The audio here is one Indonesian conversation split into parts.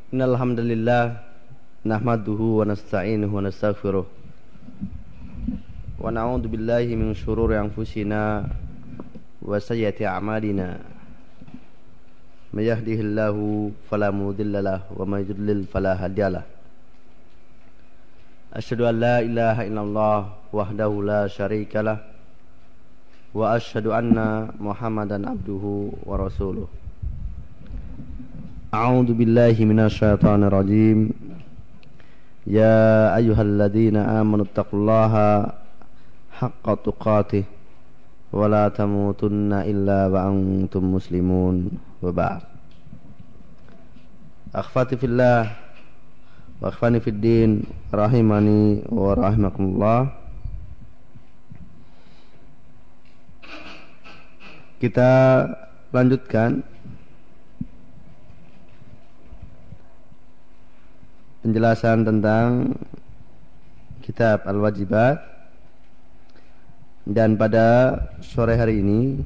Innal hamdalillah nahmaduhu wa nasta'inuhu wa nastaghfiruh wa na'udzu billahi min shururi anfusina wa sayyiati a'malina. May yahdihillahu fala mudilla lahu wa may yudlil fala hadiyalah. Asyhadu an la ilaha illallah wahdahu la syarikalah wa asyhadu anna Muhammadan abduhu wa rasuluh. A'udzu billahi minasyaitonir rajim. Ya ayyuhalladzina amanu taqullaha haqqa tuqatih wa la tamutunna illa wa antum muslimun. Wa ba'd. Akhwati fillah wa akhwani fid din rahimani wa rahimakumullah. Kita lanjutkan penjelasan tentang kitab Al-Wajibat, dan pada sore hari ini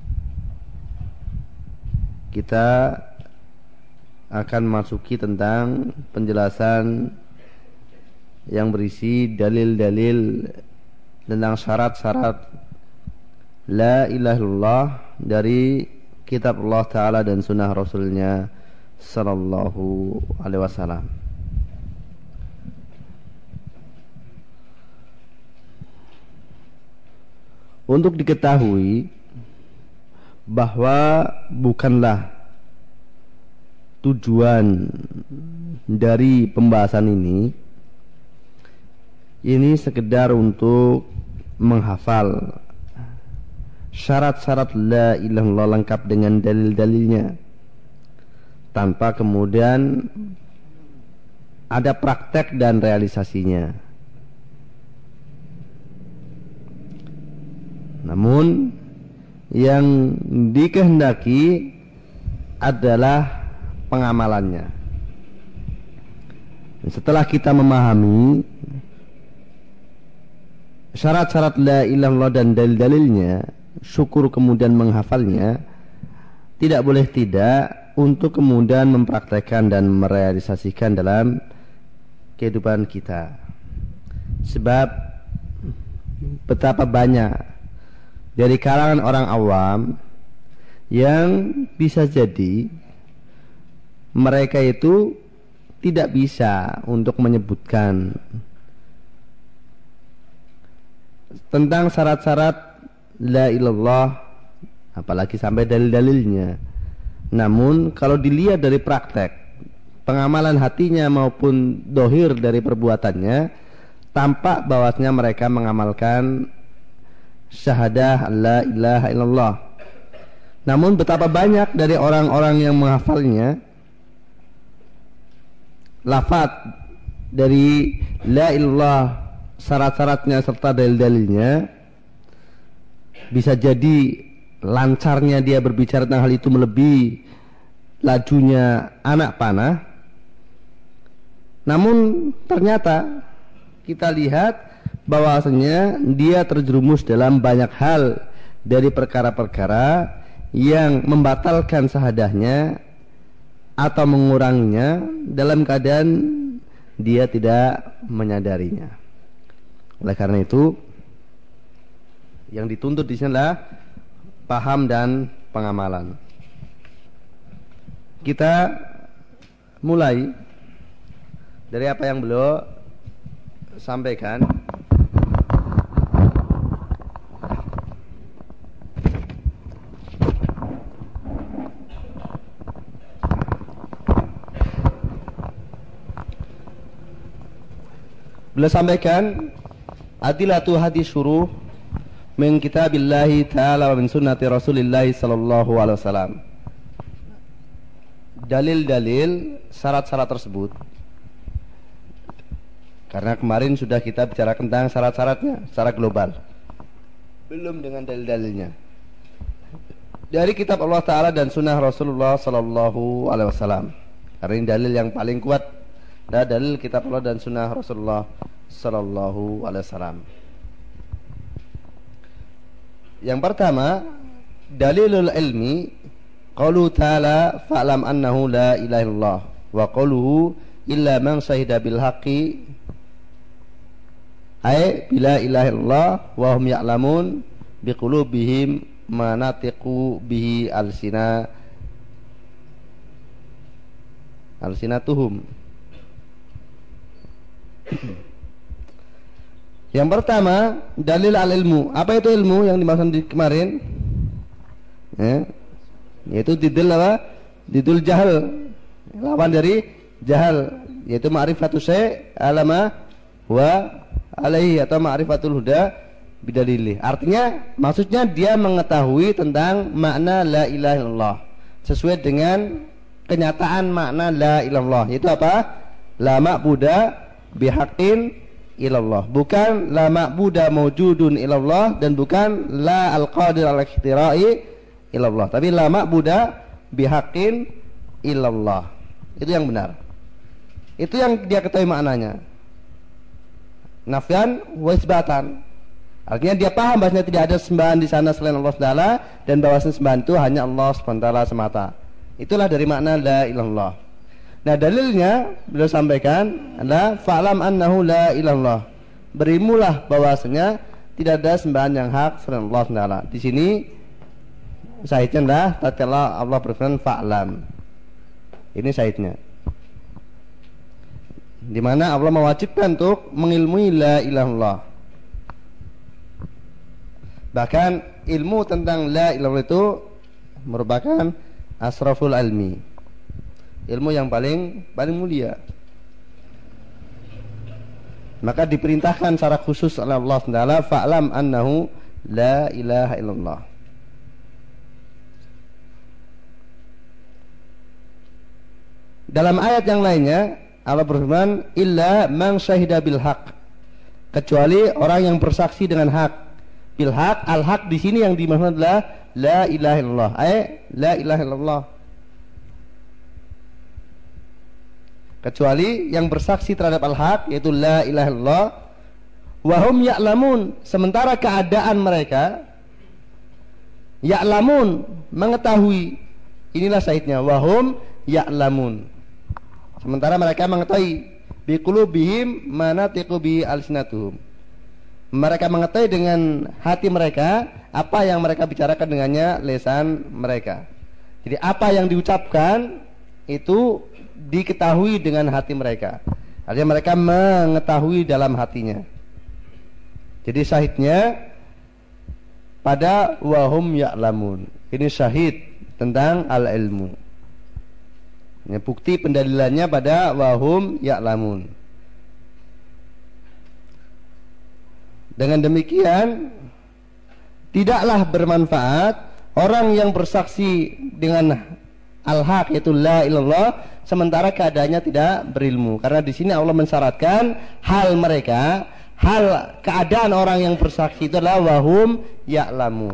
kita akan masuki tentang penjelasan yang berisi dalil-dalil tentang syarat-syarat la ilaha illallah dari kitab Allah Ta'ala dan sunnah Rasulnya sallallahu alaihi wasallam. Untuk diketahui bahwa bukanlah tujuan dari pembahasan ini sekedar untuk menghafal syarat-syarat la ilaha illallah lengkap dengan dalil-dalilnya tanpa kemudian ada praktek dan realisasinya. Namun yang dikehendaki adalah pengamalannya. Setelah kita memahami syarat-syarat la ilaha illallah dan dalil-dalilnya, syukur kemudian menghafalnya, tidak boleh tidak untuk kemudian mempraktekkan dan merealisasikan dalam kehidupan kita. Sebab betapa banyak dari kalangan orang awam yang bisa jadi mereka itu tidak bisa untuk menyebutkan tentang syarat-syarat la ilallah, apalagi sampai dalil-dalilnya. Namun kalau dilihat dari praktek pengamalan hatinya maupun dohir dari perbuatannya, tampak bahwasanya mereka mengamalkan syahadah la ilaha illallah. Namun betapa banyak dari orang-orang yang menghafalnya lafaz dari la ilallah, syarat-syaratnya serta dalil-dalilnya, bisa jadi lancarnya dia berbicara tentang hal itu melebihi lajunya anak panah. Namun ternyata kita lihat bahwasanya dia terjerumus dalam banyak hal dari perkara-perkara yang membatalkan syahadahnya atau menguranginya dalam keadaan dia tidak menyadarinya. Oleh karena itu, yang dituntut di sini adalah paham dan pengamalan. Kita mulai dari apa yang beliau sampaikan. Beliau sampaikan adilatu hadis syuruh min kitabillahi ta'ala wa min sunnati rasulillahi sallallahu alaihi wasallam. Dalil-dalil syarat-syarat tersebut, karena kemarin sudah kita bicara tentang syarat-syaratnya secara global, belum dengan dalil-dalilnya dari kitab Allah Ta'ala dan sunnah Rasulullah sallallahu alaihi wasallam. Karena ini dalil yang paling kuat, dan dalil kitab Allah dan sunnah Rasulullah sallallahu alaihi wasallam. Yang pertama, dalilul ilmi qaulu ta'ala fa'lam annahu la ilaha illallah Wa qaluhu illa man syahida bil haqqi ay bila ilaha illallah wa hum ya'lamun biqulubihim ma natiqu bihi alsinatuhum. Yang pertama, dalil al-ilmu. Apa itu ilmu yang dimaksud di kemarin? Yaitu didul apa? Didul jahal. Lawan dari jahal, yaitu ma'rifatu syai' alama wa alaihi atau ma'rifatul huda bidalilih. Artinya maksudnya dia mengetahui tentang makna la ilaha illallah sesuai dengan kenyataan makna la ilaha illallah. Itu apa? La ma'buda bihaqqin ilallah, bukan la ma'buda mawjudun ilallah, dan bukan la al-qadir al-ikhtira'i ilallah, tapi la ma'buda bihaqqin ilallah. Itu yang benar. Itu yang dia ketahui maknanya. Nafyan wa isbatan. Artinya dia paham bahwasanya tidak ada sembahan di sana selain Allah Taala, dan bahwasanya sembahan itu hanya Allah Subhanahu wa taala semata. Itulah dari makna la ilaha illallah. Nah, dalilnya beliau sampaikan adalah fa'lam annahu la ilallah. Berilmulah bahwasanya tidak ada sembahan yang hak selain Allah Taala. Di sini syahidnya adalah tatkala Allah berfirman fa'lam. Ini syahidnya. Di mana Allah mewajibkan untuk mengilmui la ilaha illallah. Bahkan ilmu tentang la ilaha illallah itu merupakan asraful ilmi, ilmu yang paling mulia. Maka diperintahkan secara khusus oleh Allah Taala fa'lam annahu la ilaha illallah. Dalam ayat yang lainnya Allah berfirman illa man syahida bil haq, kecuali orang yang bersaksi dengan hak. Bil haq, al haq di sini yang dimaksud adalah la ilaha illallah, la ilaha illallah. Kecuali yang bersaksi terhadap al-haq, yaitu la ilaha illallah, wahum ya'lamun, sementara keadaan mereka ya'lamun, mengetahui. Inilah syahidnya, wahum ya'lamun, sementara mereka mengetahui, biqulubihim manatiqu bi alsinatuhum, mereka mengetahui dengan hati mereka apa yang mereka bicarakan dengannya lisan mereka. Jadi apa yang diucapkan itu diketahui dengan hati mereka. Artinya mereka mengetahui dalam hatinya. Jadi syahidnya pada wahum ya'lamun. Ini syahid tentang al-ilmu. Ini bukti pendalilannya pada wahum ya'lamun. Dengan demikian tidaklah bermanfaat orang yang bersaksi dengan al-haq, yaitu la ilallah, sementara keadaannya tidak berilmu. Karena di sini Allah mensyaratkan hal mereka, hal keadaan orang yang bersaksi itu adalah wahum ya'lamun.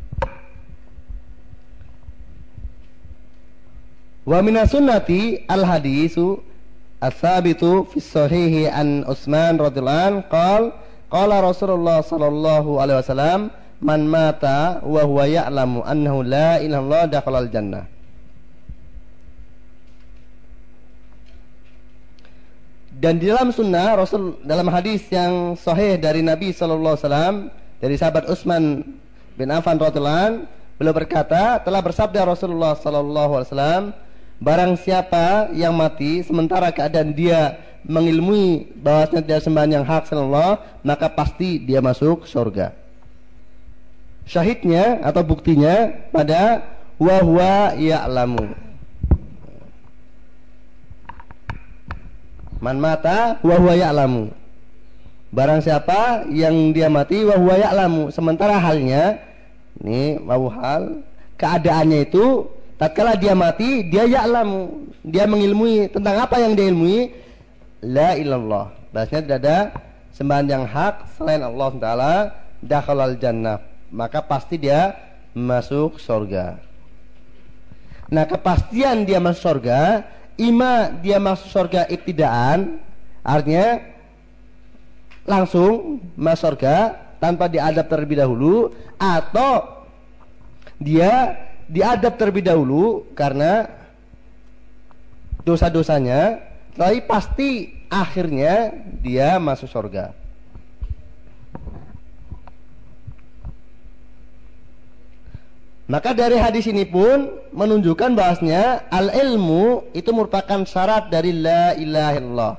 Wa minas sunnati al-hadisu as-sabitu fi sahihi an Utsman radhiyallahu anhu qala Rasulullah sallallahu alaihi wasallam man mata wa huwa ya'lamu annahu la ilaha illallah dakhalal jannah. Dan di dalam sunnah Rasul, dalam hadis yang sahih dari Nabi sallallahu alaihi wasallam dari sahabat Utsman bin Affan radhiyallahu anhu, beliau berkata, telah bersabda Rasulullah sallallahu alaihi wasallam, barang siapa yang mati sementara keadaan dia mengilmui bahwasanya tidak sembahan yang hak selain Allah, maka pasti dia masuk surga. Syahidnya atau buktinya pada wa huwa ya'lamu. Man mata wa huwa ya'lamu. Barang siapa yang dia mati wa huwa ya'lamu, sementara halnya ini wawu hal, keadaannya itu tatkala dia mati dia ya'lamu, dia mengilmui tentang apa yang dia ilmui, la ilallah, bahasanya tidak ada sembahan yang hak selain Allah Taala, dakhalal jannah, maka pasti dia masuk surga. Nah, kepastian dia masuk surga, ima dia masuk surga ibtidaan, artinya langsung masuk surga tanpa diadab terlebih dahulu, atau dia diadab terlebih dahulu karena dosa-dosanya, tapi pasti akhirnya dia masuk surga. Maka dari hadis ini pun menunjukkan bahasnya al-ilmu itu merupakan syarat dari la ilaha illallah.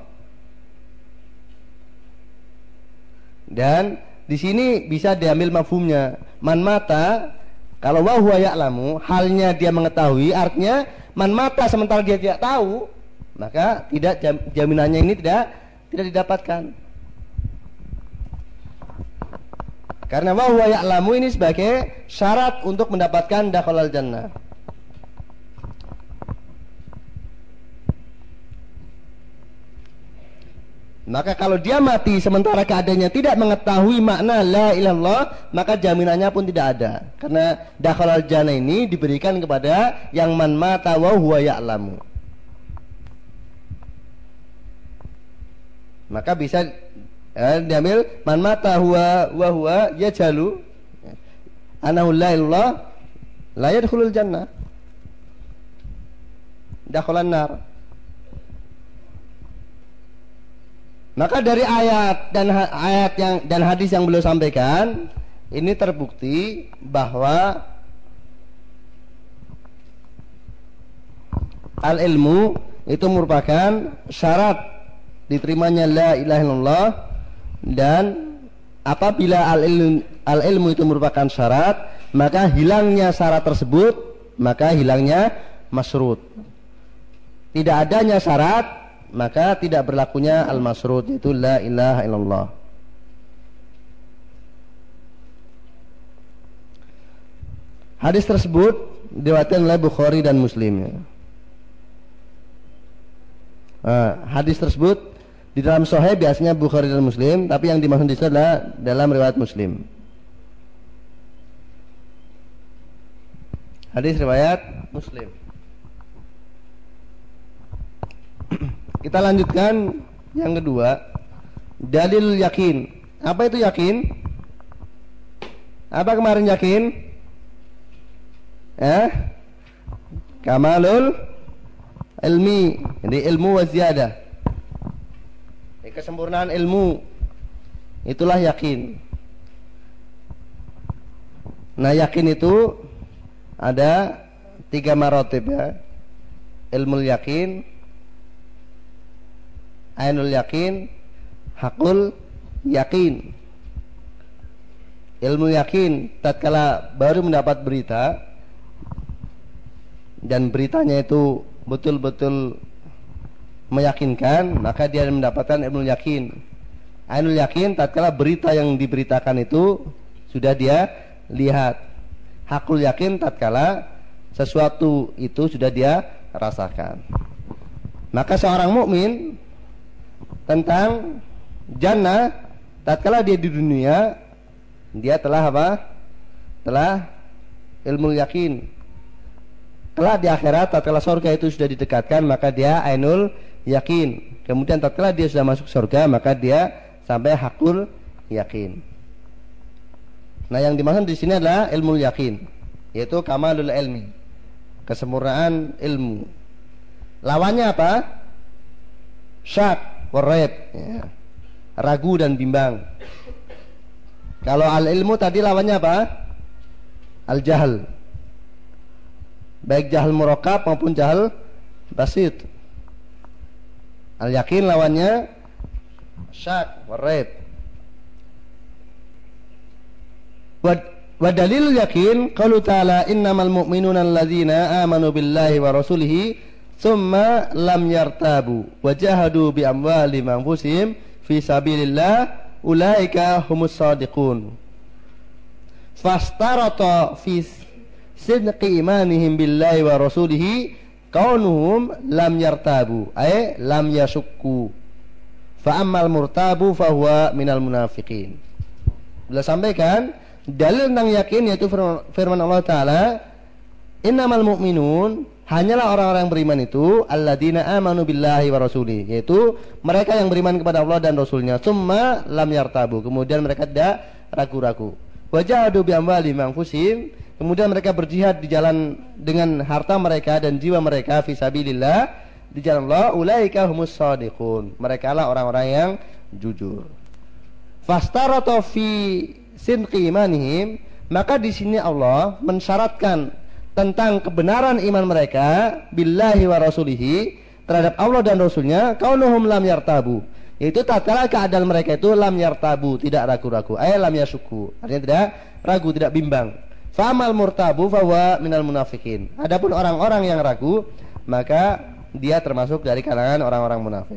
Dan di sini bisa diambil mafhumnya. Man mata, kalau wa huwa ya'lamu, halnya dia mengetahui, artinya man mata sementara dia tidak tahu, maka tidak jaminannya ini tidak didapatkan. Karena wa huwa ya'lamu ini sebagai syarat untuk mendapatkan dakhalal jannah. Maka kalau dia mati sementara keadaannya tidak mengetahui makna la ilaha illallah, maka jaminannya pun tidak ada. Karena dakhalal jannah ini diberikan kepada yang man mata wa huwa ya'lamu. Maka bisa diambil man mata huwa yajalu anahu la ilallah la yadkhulul jannah, dakhalan nar. Maka dari ayat dan hadis yang beliau sampaikan ini terbukti bahwa al ilmu itu merupakan syarat diterimanya la ilaha illallah. Dan apabila al-ilmu itu merupakan syarat, maka hilangnya syarat tersebut, maka hilangnya masyrut. Tidak adanya syarat, maka tidak berlakunya al-masyrut, yaitu la ilaha illallah. Hadis tersebut diriwayatkan oleh Bukhari dan Muslim. Hadis tersebut di dalam Sahih biasanya Bukhari dan Muslim, tapi yang dimaksud di sini adalah dalam riwayat Muslim. Hadis riwayat Muslim. Kita lanjutkan yang kedua, dalil yakin. Apa itu yakin? Apa kemarin yakin? Kamalul ilmi, jadi ilmu wa ziyadah. Kesempurnaan ilmu, itulah yakin. Nah, yakin itu ada 3 maratib ya. Ilmu yakin, ainul yakin, hakul yakin. Ilmu yakin tatkala baru mendapat berita dan beritanya itu betul-betul meyakinkan, maka dia mendapatkan ilmu yakin. Ainul yakin tatkala berita yang diberitakan itu sudah dia lihat. Hakul yakin tatkala sesuatu itu sudah dia rasakan. Maka seorang mukmin tentang jannah tatkala dia di dunia, dia telah apa? Telah ilmu yakin. Kelak di akhirat tatkala surga itu sudah didekatkan, maka dia ainul yakin. Kemudian tatkala dia sudah masuk surga, maka dia sampai hakul yakin. Nah, yang dimaksud di sini adalah ilmu yakin, yaitu kamalul ilmi, kesempurnaan ilmu. Lawannya apa? Syak, waraib, ya. Ragu dan bimbang. Kalau al ilmu tadi lawannya apa? Al jahl. Baik jahal murakkab maupun jahal basit. Al yakin lawannya syak, waraib. Wa dalil yakin qaulu ta'ala innamal mu'minuna alladzina amanu billahi wa rasulihi tsumma lam yartabu wa jahadu bi amwalihim wa anfusihim fi sabilillah ulaika humus shadiqun. Fastarata fi sidqi imanihim billahi wa rasulihi kaunuhum lam yartabu ay lam yashukku fa ammal murtabu fa huwa minal munafiqin. Beliau sampaikan dalil tentang yakin yaitu firman Allah Ta'ala innamal mu'minun, hanyalah orang-orang beriman itu alladzina amanu billahi wa rasuli, yaitu mereka yang beriman kepada Allah dan Rasulnya, tsumma lam yartabu, kemudian mereka tidak ragu-ragu, wajahadu bi amwalihim anfusihim, kemudian mereka berjihad di jalan dengan harta mereka dan jiwa mereka fisabilillah, di jalan Allah, ulaika humus shadiqun. Mereka lah orang-orang yang jujur. Fastaratu fi sidqi imanihim, maka di sini Allah mensyaratkan tentang kebenaran iman mereka billahi wa rasulihi, terhadap Allah dan Rasulnya, kaunuhum lam yartabu, yaitu tatkala keadaan mereka itu lam yartabu, tidak ragu-ragu, lam yasuku, artinya tidak ragu, tidak bimbang. Famal murtabu fahuwa minal munafikin. Adapun orang-orang yang ragu, maka dia termasuk dari kalangan orang-orang munafik.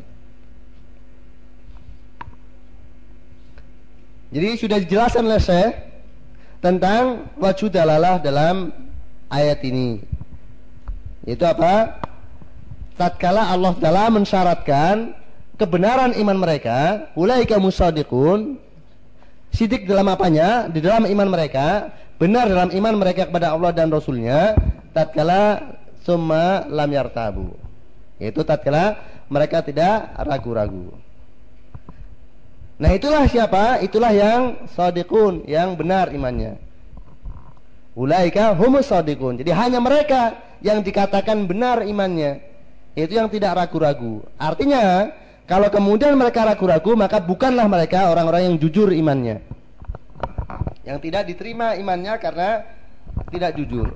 Jadi sudah dijelaskan oleh Syekh tentang wajhu dalalah dalam ayat ini. Yaitu apa? Tatkala Allah Ta'ala mensyaratkan kebenaran iman mereka, ulaika musadiqun, sidik dalam apanya? Di dalam iman mereka, benar dalam iman mereka kepada Allah dan Rasulnya, tatkala summa lam yartabu, yaitu tatkala mereka tidak ragu-ragu. Nah itulah siapa? Itulah yang shadiqun, yang benar imannya. Ulaika humus shadiqun. Jadi hanya mereka yang dikatakan benar imannya, yaitu yang tidak ragu-ragu. Artinya kalau kemudian mereka ragu-ragu, maka bukanlah mereka orang-orang yang jujur imannya, yang tidak diterima imannya karena tidak jujur.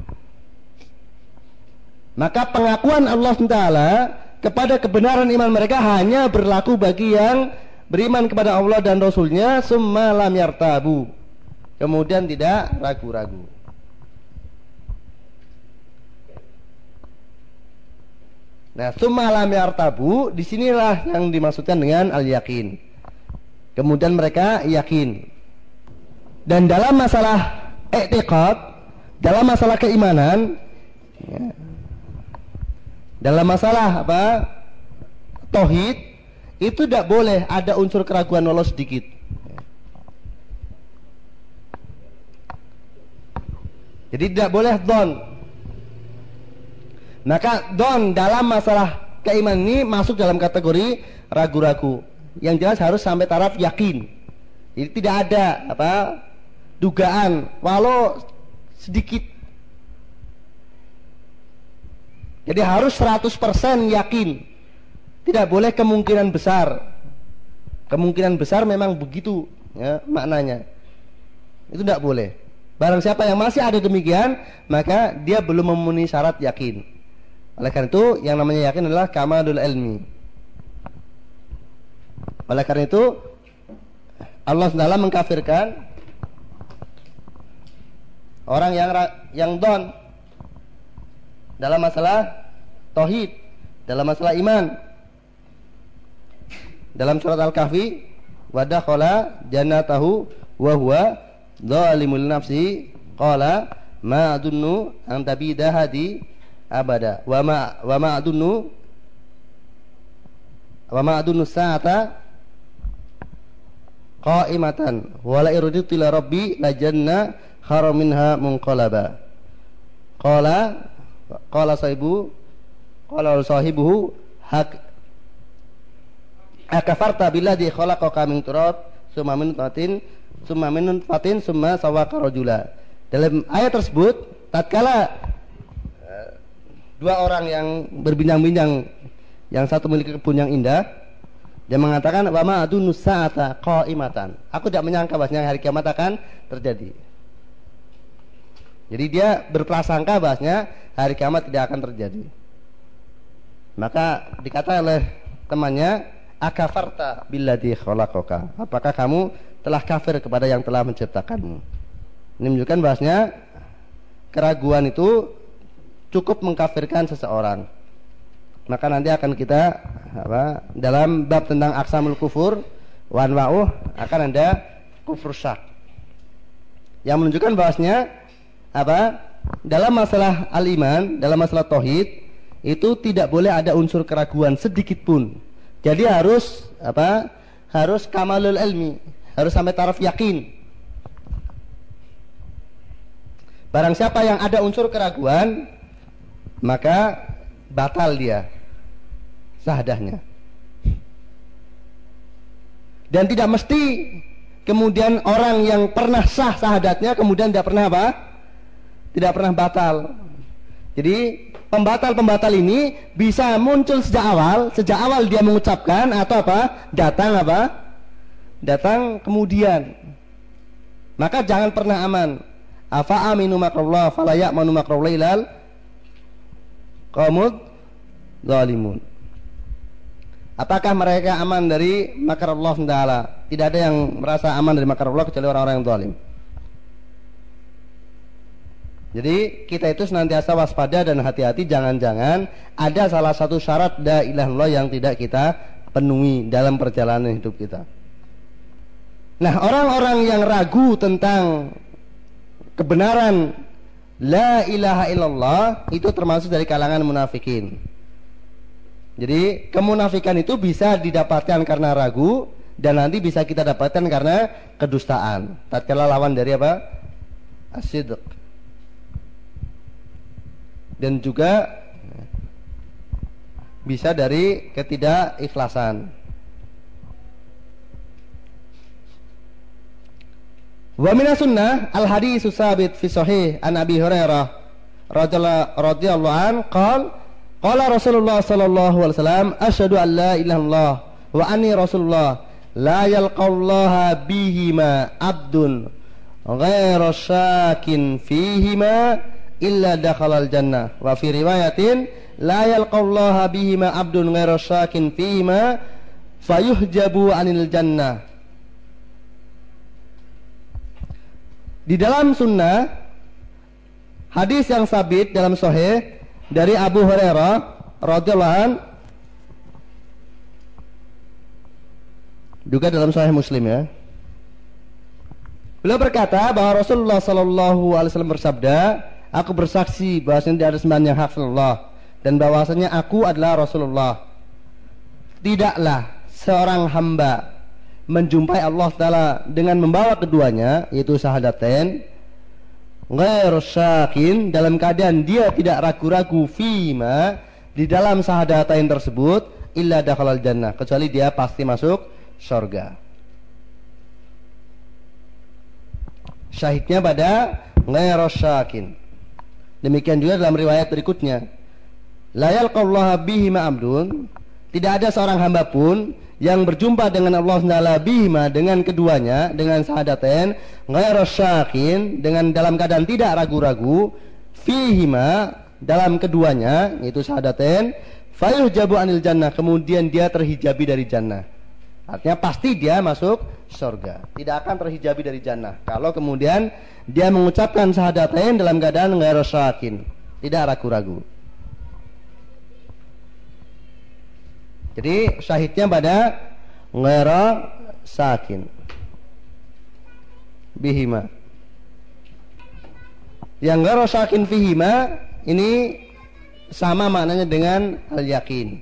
Maka pengakuan Allah SWT kepada kebenaran iman mereka hanya berlaku bagi yang beriman kepada Allah dan Rasulnya, summa lam yartabu, kemudian tidak ragu-ragu. Nah, summa lam yartabu, disinilah yang dimaksudkan dengan al-yakin. Kemudian mereka yakin. Dan dalam masalah i'tiqad, dalam masalah keimanan, ya, dalam masalah apa? Tauhid, itu tidak boleh ada unsur keraguan walau sedikit. Jadi tidak boleh don. Maka don dalam masalah keimanan ini masuk dalam kategori ragu-ragu. Yang jelas harus sampai taraf yakin. Jadi tidak ada apa? Dugaan walau sedikit. Jadi harus 100% yakin. Tidak boleh kemungkinan besar. Kemungkinan besar memang begitu ya, maknanya. Itu tidak boleh. Barang siapa yang masih ada demikian, maka dia belum memenuhi syarat yakin. Oleh karena itu yang namanya yakin adalah kamalul ilmi. Oleh karena itu Allah SWT mengkafirkan orang yang don dalam masalah tauhid, dalam masalah iman. Dalam surat Al-Kahfi, wa dakhala jannatahu wa huwa zalimul nafsi qala ma adunnu an tabida hadi abada wa ma adunnu sa'ata qa'imatan wa la irjitu ila rabbi la janna khairum minha munqalaba. Qala sahibuhu hak akafarta billadzi khalaqaka min turab summa min nutfatin summa sawwaka rajula. Dalam ayat tersebut tatkala dua orang yang berbincang-bincang, yang satu memiliki kebun yang indah, dia mengatakan wa ma adunnu sa'ata qa'imatan, aku tidak menyangka bahwasanya hari kiamat akan terjadi. Jadi dia berprasangka bahwasanya hari kiamat tidak akan terjadi. Maka dikata oleh temannya, akafarta billadzi khalaqaka, apakah kamu telah kafir kepada yang telah menciptakanmu. Ini menunjukkan bahasanya keraguan itu cukup mengkafirkan seseorang. Maka nanti akan kita dalam bab tentang aqsamul kufur wa anwa'uh akan ada kufur syak, yang menunjukkan bahasanya dalam masalah al-iman, dalam masalah tauhid itu tidak boleh ada unsur keraguan sedikit pun. Jadi harus harus kamalul ilmi, harus sampai taraf yakin. Barang siapa yang ada unsur keraguan, maka batal dia syahadahnya. Dan tidak mesti kemudian orang yang pernah sah syahadatnya kemudian tidak pernah tidak pernah batal. Jadi pembatal-pembatal ini bisa muncul sejak awal dia mengucapkan atau datang kemudian. Maka jangan pernah aman. Afa aminu makrallah fala ya'manu makrallah ilal qaumud zalimun. Apakah mereka aman dari makar Allah Taala? Tidak ada yang merasa aman dari makar Allah kecuali orang-orang yang zalim. Jadi kita itu senantiasa waspada dan hati-hati, jangan-jangan ada salah satu syarat la ilaha illallah yang tidak kita penuhi dalam perjalanan hidup kita. Nah, orang-orang yang ragu tentang kebenaran la ilaha illallah itu termasuk dari kalangan munafikin. Jadi kemunafikan itu bisa didapatkan karena ragu dan nanti bisa kita dapatkan karena kedustaan. Tatkala lawan dari as-sidq. Dan juga bisa dari ketidakikhlasan. Wa minas sunnah al-hadits tsabit fi sahih an Abi Hurairah radhiyallahu an qala Rasulullah sallallahu alaihi wasallam asyhadu an la ilaha illallah wa anni rasulullah la yalqallaha bihima abdun ghairu syakin fihima illa dakhalal jannah wa fi riwayatin la yalqallaha bihima abdun ghairu syakin fihima fayuhjabu anil jannah. Di dalam sunnah hadis yang sabit dalam sahih dari Abu Hurairah radhiyallahu an, juga dalam sahih Muslim ya. Beliau berkata bahwa Rasulullah sallallahu alaihi wasallam bersabda, aku bersaksi bahwasanya tidak ada sembahan yang hak selain Allah dan bahwasanya aku adalah Rasulullah. Tidaklah seorang hamba menjumpai Allah Ta'ala dengan membawa keduanya, yaitu syahadatain, ghairu syakin, dalam keadaan dia tidak ragu-ragu fima, di dalam syahadatain tersebut, illa dakhalal jannah, kecuali dia pasti masuk surga. Syahidnya pada ghairu syakin. Demikian juga dalam riwayat berikutnya, la yalqallaha bihima abdun, tidak ada seorang hamba pun yang berjumpa dengan Allah Ta'ala bihima, dengan keduanya, dengan syahadatain, ghairu syakin, dengan dalam keadaan tidak ragu-ragu, fihima, dalam keduanya, yaitu syahadatain, fayuhjabu anil jannah, kemudian dia terhijabi dari jannah. Artinya pasti dia masuk surga, tidak akan terhijabi dari jannah kalau kemudian dia mengucapkan syahadatain dalam keadaan ghairu syakin, tidak ragu-ragu. Jadi syahidnya pada ghairu syakin bihima. Yang ghairu syakin bihima ini sama maknanya dengan al-yakin.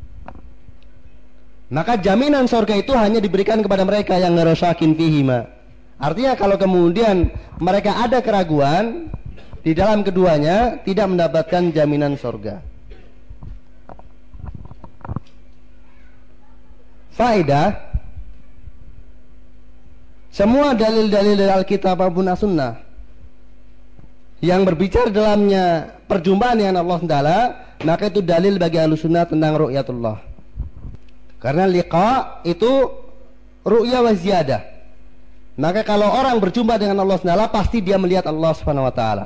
Maka jaminan surga itu hanya diberikan kepada mereka yang ghairu syakin bihima. Artinya kalau kemudian mereka ada keraguan di dalam keduanya, tidak mendapatkan jaminan surga. Faedah, semua dalil-dalil dari Alkitab maupun As-Sunnah yang berbicara dalamnya perjumpaan dengan Allah Ta'ala, maka itu dalil bagi Ahlussunnah tentang ru'yatullah. Karena liqa itu ru'ya wa ziyadah. Maka kalau orang berjumpa dengan Allah Ta'ala, pasti dia melihat Allah Subhanahu wa taala.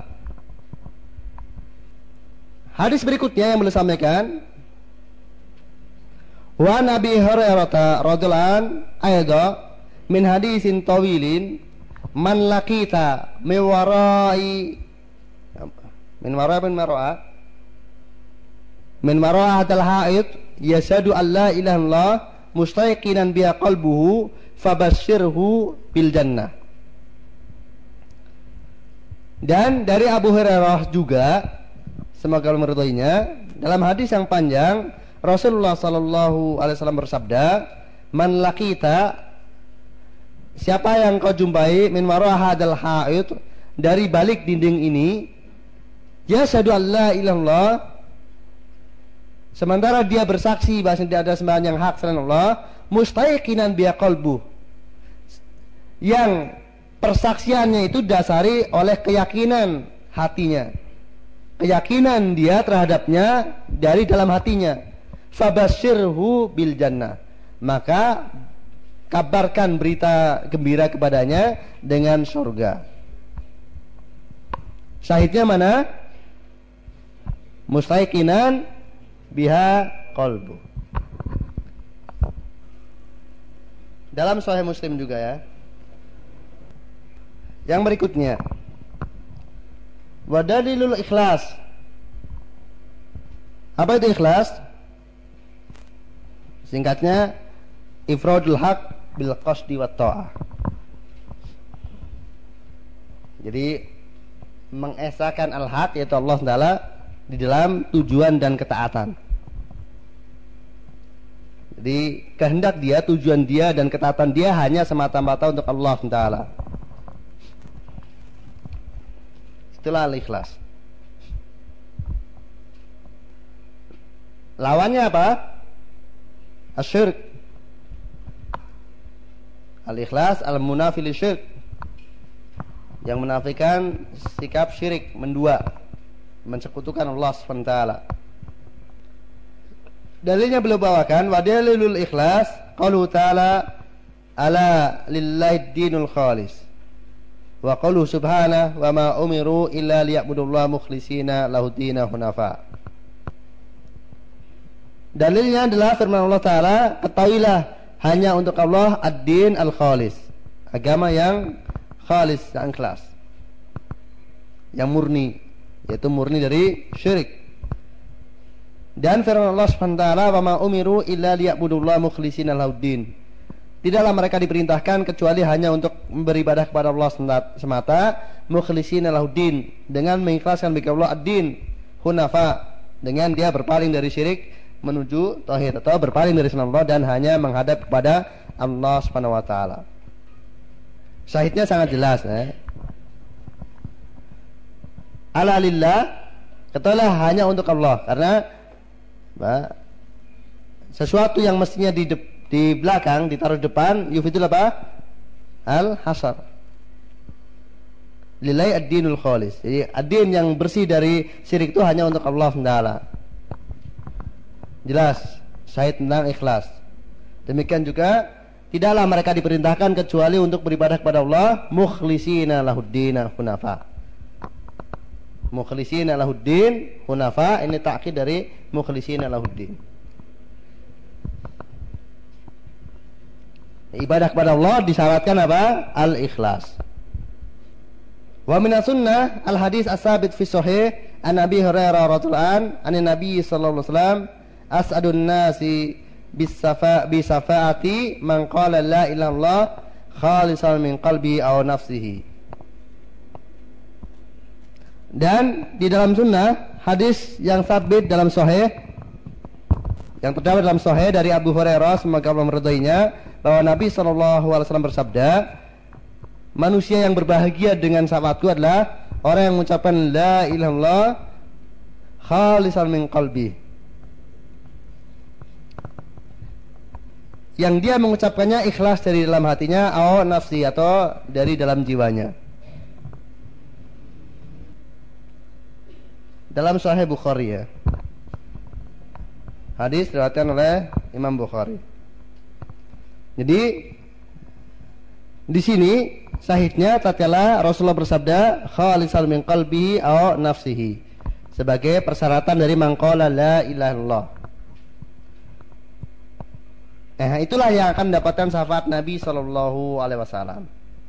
Hadis berikutnya yang beliau sampaikan, wa Nabi Hurairah radhiyallahu an ayda min hadisin tawilin man laqita min warai min hadal haid yashhadu an la ilaha illallah mustaqinan biha qalbuhu fabashshirhu bil jannah. Dan dari Abu Hurairah juga, semoga Allah meridhoinya, dalam hadis yang panjang Rasulullah sallallahu alaihi wasallam bersabda, man laqita, siapa yang kau jumpai min wara hadal haid, dari balik dinding ini, yashhadu an la ilaha illallah, sementara dia bersaksi bahwa tidak ada sembahan yang hak selain Allah, mustaqinan bi qalbuh, yang persaksiannya itu dasari oleh keyakinan hatinya. keyakinan dia terhadapnya dari dalam hatinya. Fabasyirhu bil jannah, maka kabarkan berita gembira kepadanya dengan surga. Syahidnya mana? Mustaiqinan biha qalbu. Dalam Sahih Muslim juga ya. Yang berikutnya, wa dalilul ikhlas. Apa itu ikhlas? Singkatnya, ifradul haq bil qasdi wat ta'ah. Jadi mengesahkan al-haq, yaitu Allah Taala, di dalam tujuan dan ketaatan. Jadi kehendak dia, tujuan dia dan ketaatan dia hanya semata-mata untuk Allah Taala. Itulah al-ikhlas. Lawannya apa? Asyirk. Al-ikhlas al-munafi lisyirk, yang menafikan sikap syirik, mendua, mensekutukan Allah SWT. Dalilnya beliau bawakan, wa dalilul ikhlas qaulu ta'ala ala lillahi dinul khalis, wa qaulu subhanahu wa ma umiru illa liya'budullaha mukhlishina lahud-dina hunafa. Dalilnya adalah firman Allah Ta'ala, ketahuilah hanya untuk Allah ad-din al-khalis, agama yang khalis, yang ikhlas, yang murni, yaitu murni dari syirik. Dan firman Allah SWT, wa ma umiru illa liya'budullaha mukhlishina lahuddin, tidaklah mereka diperintahkan kecuali hanya untuk beribadah kepada Allah semata, mukhlishina lahuddin, dengan mengikhlaskan bagi Allah ad-din hunafa, dengan dia berpaling dari syirik menuju tauhid, atau berpaling dari sunnah Allah dan hanya menghadap kepada Allah Subhanahu wa taala. Syahidnya sangat jelas ya. Ala lillah, ketahuilah hanya untuk Allah, karena sesuatu yang mestinya di belakang ditaruh depan, yufidul apa? Al-hasar. Lillahi ad-dinul khalis. Jadi ad-din yang bersih dari syirik itu hanya untuk Allah Taala. Jelas syahid tentang ikhlas. Demikian juga tidaklah mereka diperintahkan kecuali untuk beribadah kepada Allah mukhlishina lahuddin hunafa. Mukhlishina lahuddin hunafa, ini takkid dari mukhlishina lahuddin. Ibadah kepada Allah disyaratkan apa? Al-ikhlas. Wa minas sunnah al-hadis as-sabit fi sahih an Abi Hurairah radhiyallahu an Nabi sallallahu alaihi wasallam, as'adun nasi bisafaati man qala la ilaha illallah khalisan min qalbi aw nafsihi. Dan di dalam sunnah hadis yang sabit dalam sahih, yang terdapat dalam sahih dari Abu Hurairah, semoga Allah meridainya, bahwa Nabi SAW bersabda, manusia yang berbahagia dengan syafaatku adalah orang yang mengucapkan la ilaha illallah khalisan min qalbi, yang dia mengucapkannya ikhlas dari dalam hatinya, atau nafsi, atau dari dalam jiwanya. Dalam Sahih Bukhari ya. Hadis diriwayatkan oleh Imam Bukhari. Jadi di sini sahihnya tatkala Rasulullah bersabda khalisal min qalbihi aw nafsihi, sebagai persyaratan dari mangqala la ilaha illallah. Itulah yang akan mendapatkan syafaat Nabi sallallahu alaihi wasallam.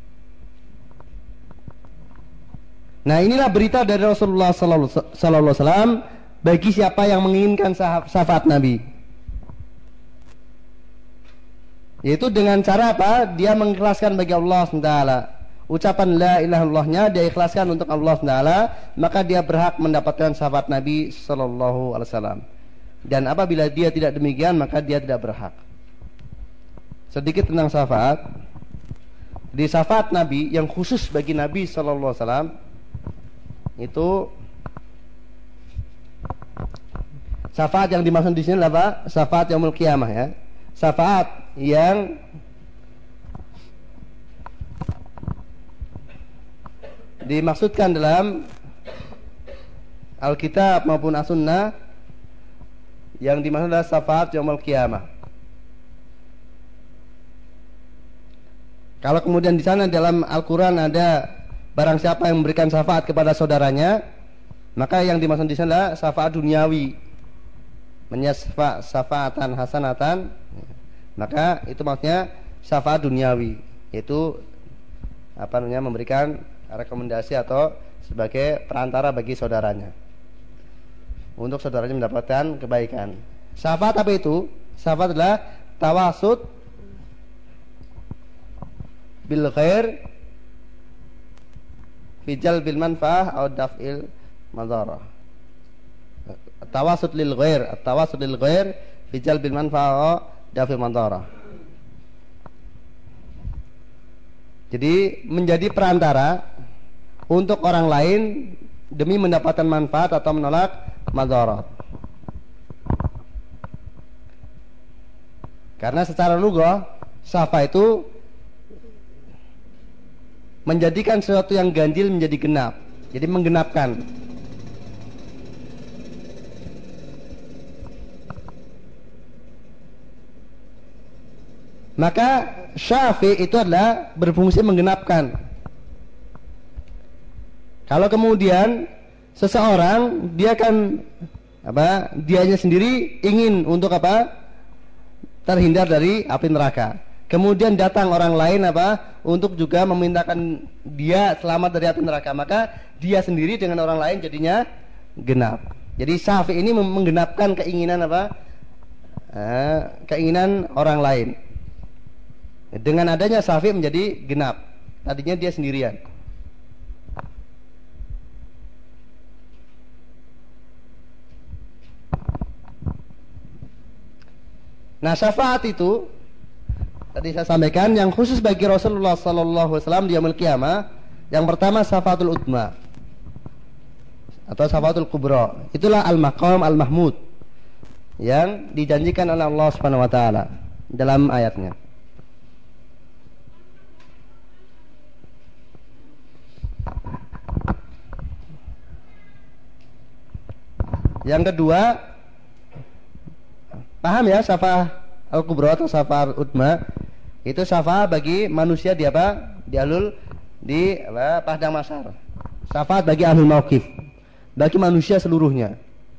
Nah, inilah berita dari Rasulullah sallallahu alaihi wasallam bagi siapa yang menginginkan syafaat Nabi. Yaitu dengan cara apa? Dia mengikhlaskan bagi Allah SWT. Ucapan la ilaha illallahnya dia ikhlaskan untuk Allah SWT, maka dia berhak mendapatkan syafaat Nabi sallallahu alaihi wasallam. Dan apabila dia tidak demikian, maka dia tidak berhak. Sedikit tentang syafaat. Di syafaat Nabi yang khusus bagi Nabi sallallahu alaihi wasallam itu, syafaat yang dimaksud di sini adalah apa? Syafaat yaumul qiyamah ya. Syafaat yang dimaksudkan dalam Alkitab maupun as-sunnah, yang dimaksud adalah syafaat yaumul qiyamah. Kalau kemudian di sana dalam Al-Quran ada barang siapa yang memberikan syafaat kepada saudaranya, maka yang dimaksud di sana adalah syafaat duniawi, syafaatan hasanatan, maka itu maksudnya syafaat duniawi, yaitu memberikan rekomendasi atau sebagai perantara bagi saudaranya untuk saudaranya mendapatkan kebaikan. Syafaat apa itu? Syafaat adalah tawasud bil khair fi jalbil manfaah atau daf'il madharah. Tawasud lil ghair, at-tawasud lil ghair fi jalbil manfaah atau daf'il madharah. Jadi menjadi perantara untuk orang lain demi mendapatkan manfaat atau menolak madharat. Karena secara lughah syafa itu menjadikan sesuatu yang ganjil menjadi genap. Jadi menggenapkan. Maka syafi itu adalah berfungsi menggenapkan. Kalau kemudian seseorang dia kan dianya sendiri ingin untuk terhindar dari api neraka. Kemudian datang orang lain untuk juga memintakan dia selamat dari api neraka, maka dia sendiri dengan orang lain jadinya genap. Jadi syafi ini menggenapkan keinginan keinginan orang lain. Dengan adanya syafi menjadi genap. Tadinya dia sendirian. Nah, syafaat itu tadi saya sampaikan yang khusus bagi Rasulullah sallallahu alaihi wasallam di yaumul qiyamah. Yang pertama syafaatul utma atau syafaatul kubra. Itulah al-maqam al-mahmud yang dijanjikan oleh Allah Subhanahu wa taala dalam ayatnya. Yang kedua, paham ya syafaat al-kubra atau syafaat al-utma? Itu syafaat bagi manusia di padang mahsyar. Syafaat bagi ahlul mauqif, bagi manusia seluruhnya.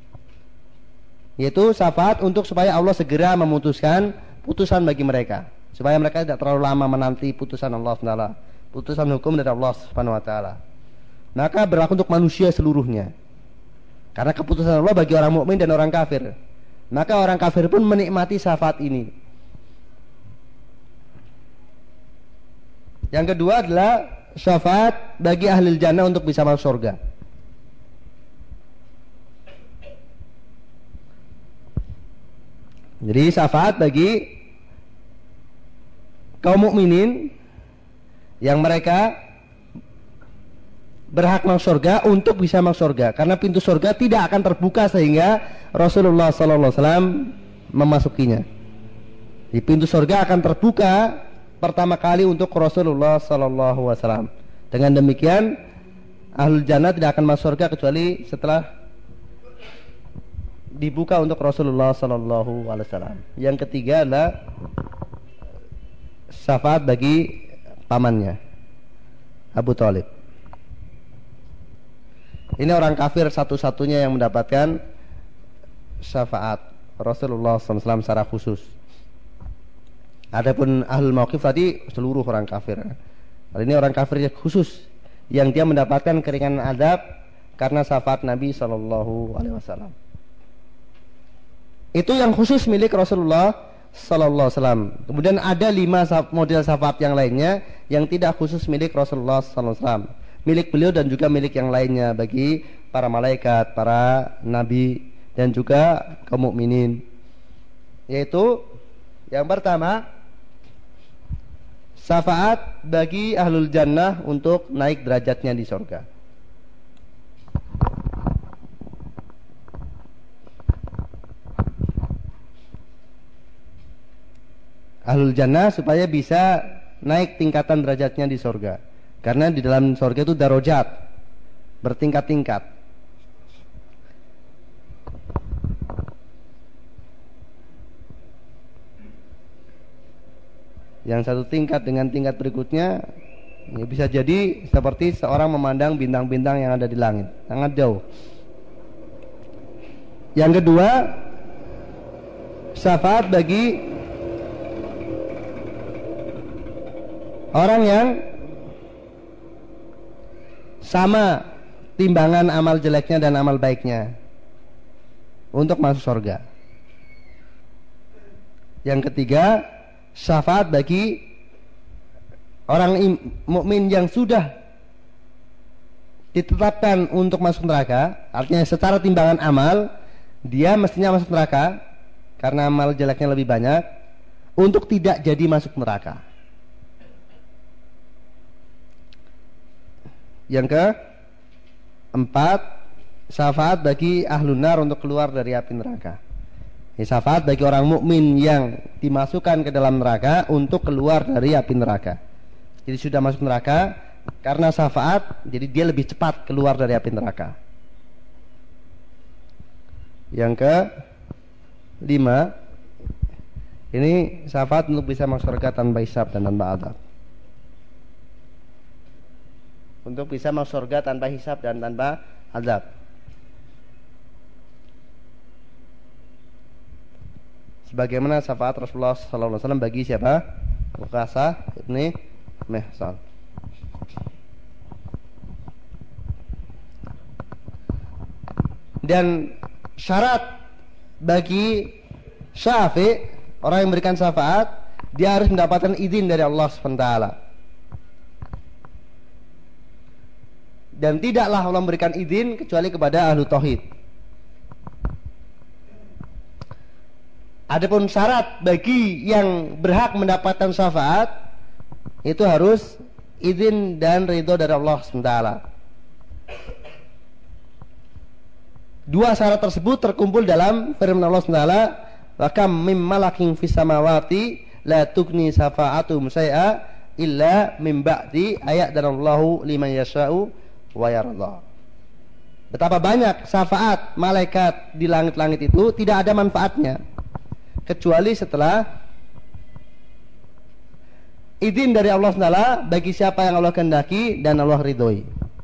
Yaitu syafaat untuk supaya Allah segera memutuskan putusan bagi mereka, supaya mereka tidak terlalu lama menanti putusan Allah SWT, putusan hukum dari Allah Subhanahu wa taala. Maka berlaku untuk manusia seluruhnya. Karena keputusan Allah bagi orang mukmin dan orang kafir. Maka orang kafir pun menikmati syafaat ini. Yang kedua adalah syafaat bagi ahli jannah untuk bisa masuk surga. Jadi syafaat bagi kaum mukminin yang mereka berhak masuk surga untuk bisa masuk surga, karena pintu surga tidak akan terbuka sehingga Rasulullah sallallahu alaihi wasallam memasukinya. Di pintu surga akan terbuka pertama kali untuk Rasulullah sallallahu alaihi wasallam. Dengan demikian ahlul jannah tidak akan masuk surga kecuali setelah dibuka untuk Rasulullah sallallahu alaihi wasallam. Yang ketiga adalah syafaat bagi pamannya Abu Thalib. Ini orang kafir satu-satunya yang mendapatkan syafaat Rasulullah SAW secara khusus. Adapun ahlul mauqif tadi seluruh orang kafir. Kali ini orang kafir khusus yang dia mendapatkan keringanan adab karena syafaat Nabi SAW. Itu yang khusus milik Rasulullah SAW. Kemudian ada 5 model syafaat yang lainnya yang tidak khusus milik Rasulullah SAW, milik beliau dan juga milik yang lainnya bagi para malaikat, para nabi dan juga kaum mukminin. Yaitu yang pertama, syafaat bagi ahlul jannah untuk naik derajatnya di surga. Ahlul jannah supaya bisa naik tingkatan derajatnya di surga. Karena di dalam surga itu darajat, bertingkat-tingkat. Yang satu tingkat dengan tingkat berikutnya, ya bisa jadi seperti seorang memandang bintang-bintang yang ada di langit, sangat jauh. Yang kedua, syafaat bagi orang yang sama timbangan amal jeleknya dan amal baiknya untuk masuk surga. Yang ketiga, syafaat bagi orang mukmin yang sudah ditetapkan untuk masuk neraka, artinya secara timbangan amal dia mestinya masuk neraka karena amal jeleknya lebih banyak, untuk tidak jadi masuk neraka. Yang keempat, syafaat bagi ahlun nar untuk keluar dari api neraka. Syafaat bagi orang mukmin yang dimasukkan ke dalam neraka untuk keluar dari api neraka. Jadi sudah masuk neraka, karena syafaat jadi dia lebih cepat keluar dari api neraka. Yang kelima, ini syafaat untuk bisa masuk surga tanpa hisab dan tanpa adab. Untuk bisa masuk surga tanpa hisab dan tanpa azab. Sebagaimana syafaat Rasulullah SAW bagi siapa? Uqasah ibni Mihsan. Dan syarat bagi syafi', orang yang memberikan syafaat, dia harus mendapatkan izin dari Allah SWT. Dan tidaklah Allah memberikan izin kecuali kepada ahlu tauhid. Adapun syarat bagi yang berhak mendapatkan syafaat, itu harus izin dan ridho dari Allah SWT. Dua syarat tersebut terkumpul dalam firman Allah SWT, wa kam mim malakin fis samawati la tughni syafa'atuhum syai'a illa min ba'di ayat dan Allahu liman yasha'u wa yarda. Betapa banyak syafaat malaikat di langit-langit itu tidak ada manfaatnya kecuali setelah izin dari Allah SWT bagi siapa yang Allah kehendaki dan Allah ridhoi.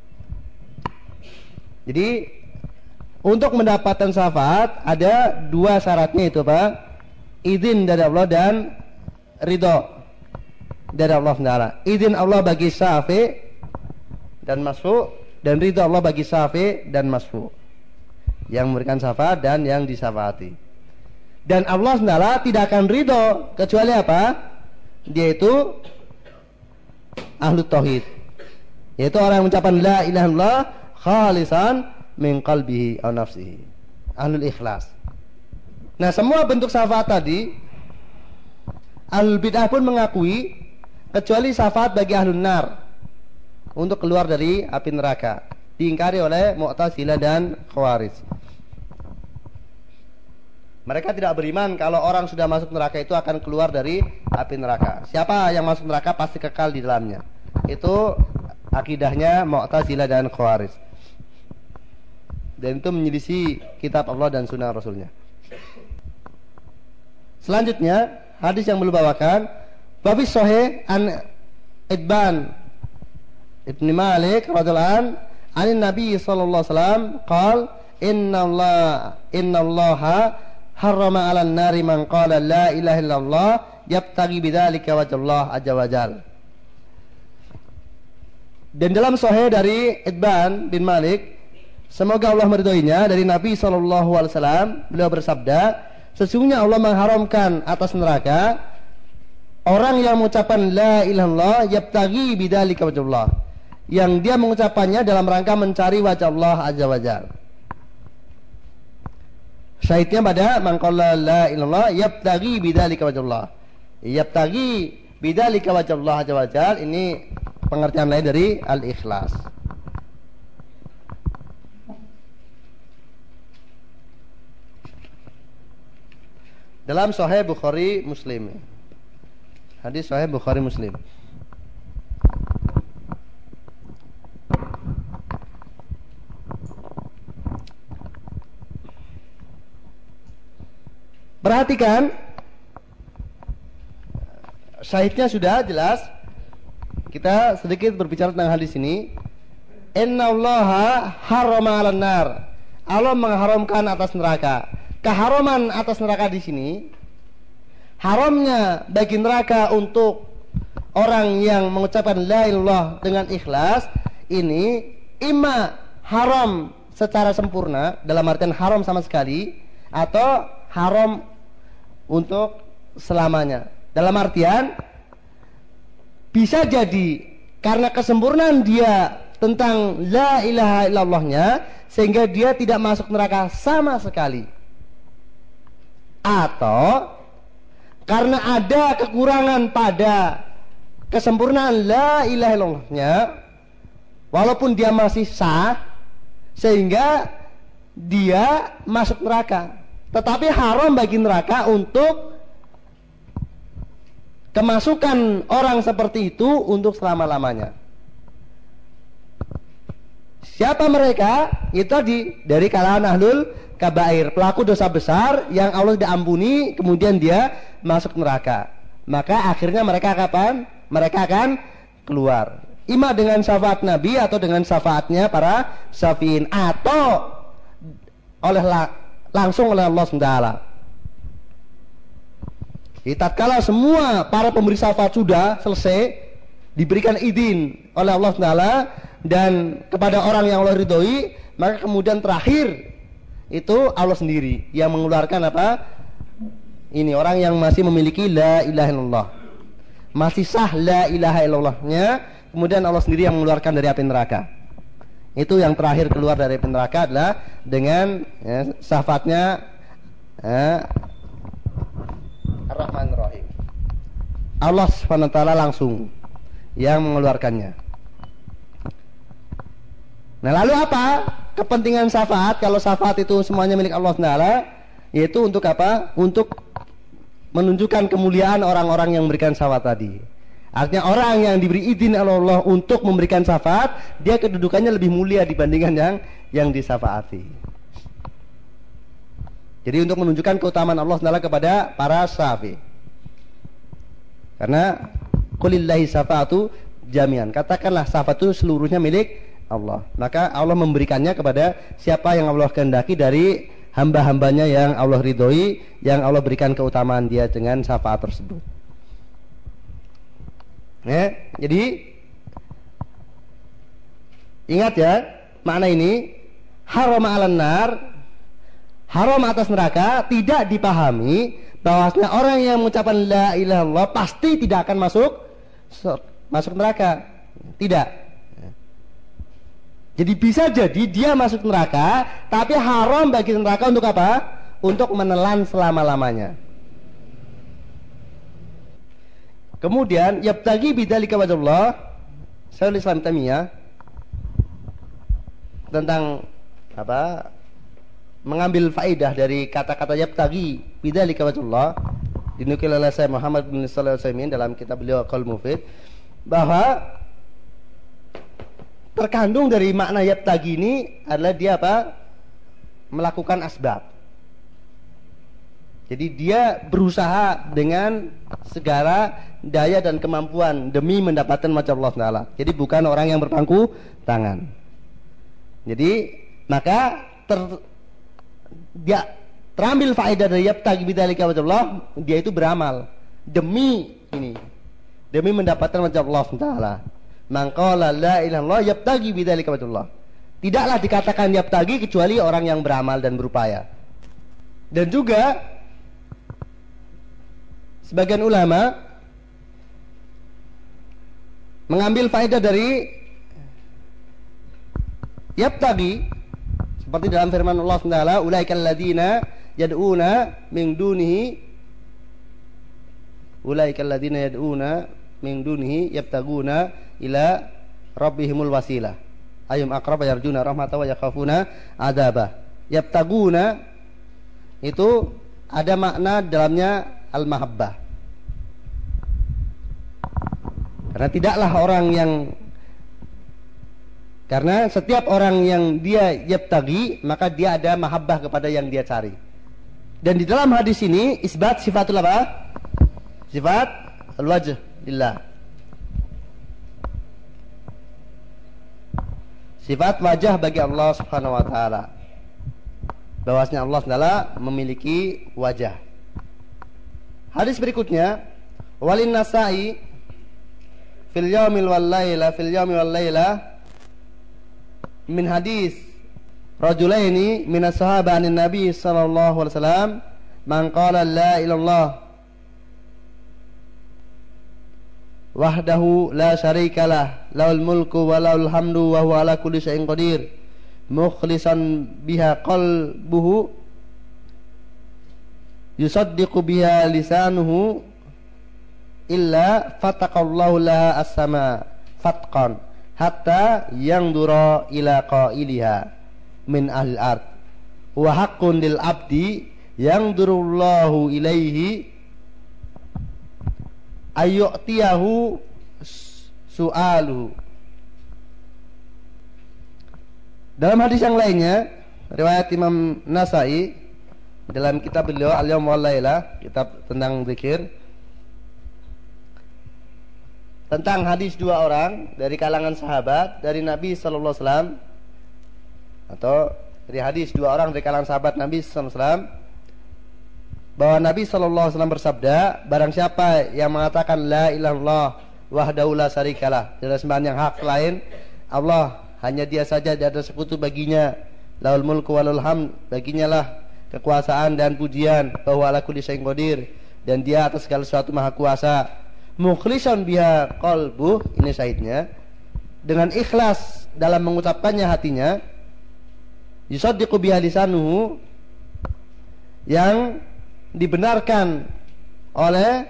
Jadi untuk mendapatkan syafaat ada dua syaratnya, itu apa? Izin dari Allah dan ridho dari Allah SWT. Izin Allah bagi syafi' dan masfu', dan ridho Allah bagi syafi' dan masfu', yang memberikan syafaat dan yang disyafaati. Dan Allah SWT tidak akan ridho kecuali apa? Dia itu ahlu tauhid, yaitu orang yang mengucapkan la ilaha illallah khalisan min qalbihi aw nafsihi, ahlul ikhlas. Nah, semua bentuk syafaat tadi ahlul bid'ah pun mengakui, kecuali syafaat bagi ahlun nar untuk keluar dari api neraka, diingkari oleh Mu'tazilah dan Khawarij. Mereka tidak beriman kalau orang sudah masuk neraka itu akan keluar dari api neraka. Siapa yang masuk neraka pasti kekal di dalamnya. Itu akidahnya Mu'tazilah dan Khawarij. Dan itu menyelisih kitab Allah dan sunnah Rasulnya. Selanjutnya, hadis yang belum bawakan, Babi Sahih an Idban Ibn Malik radhiyallahu an, anin Nabi sallallahu alaihi wasallam qala innallaha harrama 'alan nari man qala la ilaha illallah yabtaghi bidzalika wajhallah azza wajal. Dan dalam sahih dari Idban bin Malik, semoga Allah meridhoinya, dari Nabi SAW, beliau bersabda, sesungguhnya Allah mengharamkan atas neraka orang yang mengucapkan la ilaha illallah yabtaghi bidzalika wajhallah, yang dia mengucapkannya dalam rangka mencari wajah Allah azza wajal. Syahidnya pada man qala la ilaha illallah yabtaghi bidzalika wajhallah. Yabtaghi bidzalika wajhallah azza wajal, ini pengertian lain dari al-ikhlas. Dalam Sahih Bukhari Muslim, hadis Sahih Bukhari Muslim, perhatikan syahidnya sudah jelas. Kita sedikit berbicara tentang hadis ini. Innallaha harrama 'alan nar. Allah mengharamkan atas neraka. Keharaman atas neraka di sini, haramnya bagi neraka untuk orang yang mengucapkan la ilallah dengan ikhlas, ini imma haram secara sempurna, dalam artian haram sama sekali, atau haram untuk selamanya. Dalam artian bisa jadi karena kesempurnaan dia tentang la ilaha illallahnya sehingga dia tidak masuk neraka sama sekali, atau karena ada kekurangan pada kesempurnaan la ilaha illallahnya walaupun dia masih sah sehingga dia masuk neraka, tetapi haram bagi neraka untuk kemasukan orang seperti itu untuk selama-lamanya. Siapa mereka? Itu dari kalangan ahlul kabair, pelaku dosa besar yang Allah tidak ampuni, kemudian dia masuk neraka. Maka akhirnya mereka kapan? Mereka akan keluar, ima dengan syafaat Nabi atau dengan syafaatnya para syafi'in, atau langsung oleh Allah SWT. Tatkala semua para pemberi syafaat sudah selesai, diberikan izin oleh Allah SWT dan kepada orang yang Allah ridhoi, maka kemudian terakhir itu Allah sendiri yang mengeluarkan apa? Ini orang yang masih memiliki la ilaha illallah, masih sah la ilaha illallahnya, kemudian Allah sendiri yang mengeluarkan dari api neraka. Itu yang terakhir keluar dari api neraka adalah dengan syafaatnya Ar-Rahmanir Rahim. Allah SWT langsung yang mengeluarkannya. Nah, lalu apa kepentingan syafaat? Kalau syafaat itu semuanya milik Allah SWT, yaitu untuk apa? Untuk menunjukkan kemuliaan orang-orang yang memberikan syafaat tadi. Artinya orang yang diberi izin oleh Allah untuk memberikan syafaat, dia kedudukannya lebih mulia dibandingkan yang disyafaati. Jadi untuk menunjukkan keutamaan Allah SWT kepada para syafi. Karena qulillahi syafa'atu jami'an, katakanlah syafaat itu seluruhnya milik Allah. Maka Allah memberikannya kepada siapa yang Allah kehendaki dari hamba-hambanya yang Allah ridhoi, yang Allah berikan keutamaan dia dengan syafaat tersebut. Jadi ingat ya makna ini, haram 'alan nar, haram atas neraka, tidak dipahami bahwasanya orang yang mengucapkan la ilaha illallah pasti tidak akan masuk neraka. Tidak. Jadi bisa jadi dia masuk neraka, tapi haram bagi neraka untuk apa? Untuk menelan selama-lamanya. Kemudian yabtaghi bidzalika wajhallah, Syaikhul Islam Taimiyah tentang apa? Mengambil faedah dari kata-kata yabtaghi bidzalika wajhallah, dinukil oleh Syekh Muhammad bin Shalih Al-Utsaimin dalam kitab beliau Qaul Mufid, bahwa terkandung dari makna yabtaghi ini adalah dia apa? Melakukan asbab. Jadi dia berusaha dengan segala daya dan kemampuan demi mendapatkan wajah Allah Taala. Jadi bukan orang yang berpangku tangan. Jadi maka dia terambil faedah dari yabtaghi bidzalika wajh Allah, dia itu beramal demi ini, demi mendapatkan wajah Allah Taala. Man qala la ilaha illallah yabtaghi bidzalika wajhallah. Tidaklah dikatakan yabtaghi kecuali orang yang beramal dan berupaya. Dan juga sebagian ulama mengambil faedah dari yabtaghi seperti dalam firman Allah Taala, ulaikal ladzina yad'una min dunihi, ulaikal ladzina yad'una min dunihi yabtaguna ila rabbihimul wasilah ayum aqrab yarjuna rahmata wa yakhafuna adzaba. Yabtaguna itu ada makna dalamnya al-mahabbah, karena tidaklah orang yang, karena setiap orang yang dia yabtaghi maka dia ada mahabbah kepada yang dia cari. Dan di dalam hadis ini isbat sifatul apa? Sifat al-wajh lillah. Sifat wajah bagi Allah Subhanahu wa taala. Bahwasanya Allah Taala memiliki wajah. Hadis berikutnya, walin Nasa'i fil yaumil wal laila min hadis rajulaini min as-sahaba anin nabi sallallahu alaihi wasallam man qala la ilallah wahdahu la syarikalah lahul mulku wa lahul hamdu wa huwa ala kulli syai'in qadir mukhlishan biha qalbuhu yusaddiqu biha lisanuhu illa fataqallahu laha as-sama fatqan hatta yangdura ila qailiha min ahli ard wa haqqun lil abdi yangdurullahu ilaihi ayyutiyahu su'aluhu. Dalam hadis yang lainnya riwayat Imam Nasa'i dalam kitab beliau Al-Yaum wal Laila, kitab tentang zikir, tentang hadis dua orang dari kalangan sahabat dari Nabi sallallahu alaihi wasallam, atau dari hadis dua orang dari kalangan sahabat Nabi sallallahu alaihi wasallam, bahwa Nabi sallallahu alaihi wasallam bersabda, barang siapa yang mengatakan la ilaha illallah wahdahu la syarikalah, tiada sembahan yang hak lain Allah, hanya dia saja, tidak ada sekutu baginya, lahul mulku wa lahul hamd, baginya lah kekuasaan dan pujian, bahwa ala kulli syai'in qadir, dan dia atas segala sesuatu maha kuasa, mukhlishan biha qalbuh, ini syahidnya, dengan ikhlas dalam mengucapkannya hatinya, yusaddiqu biha lisanuhu, yang dibenarkan oleh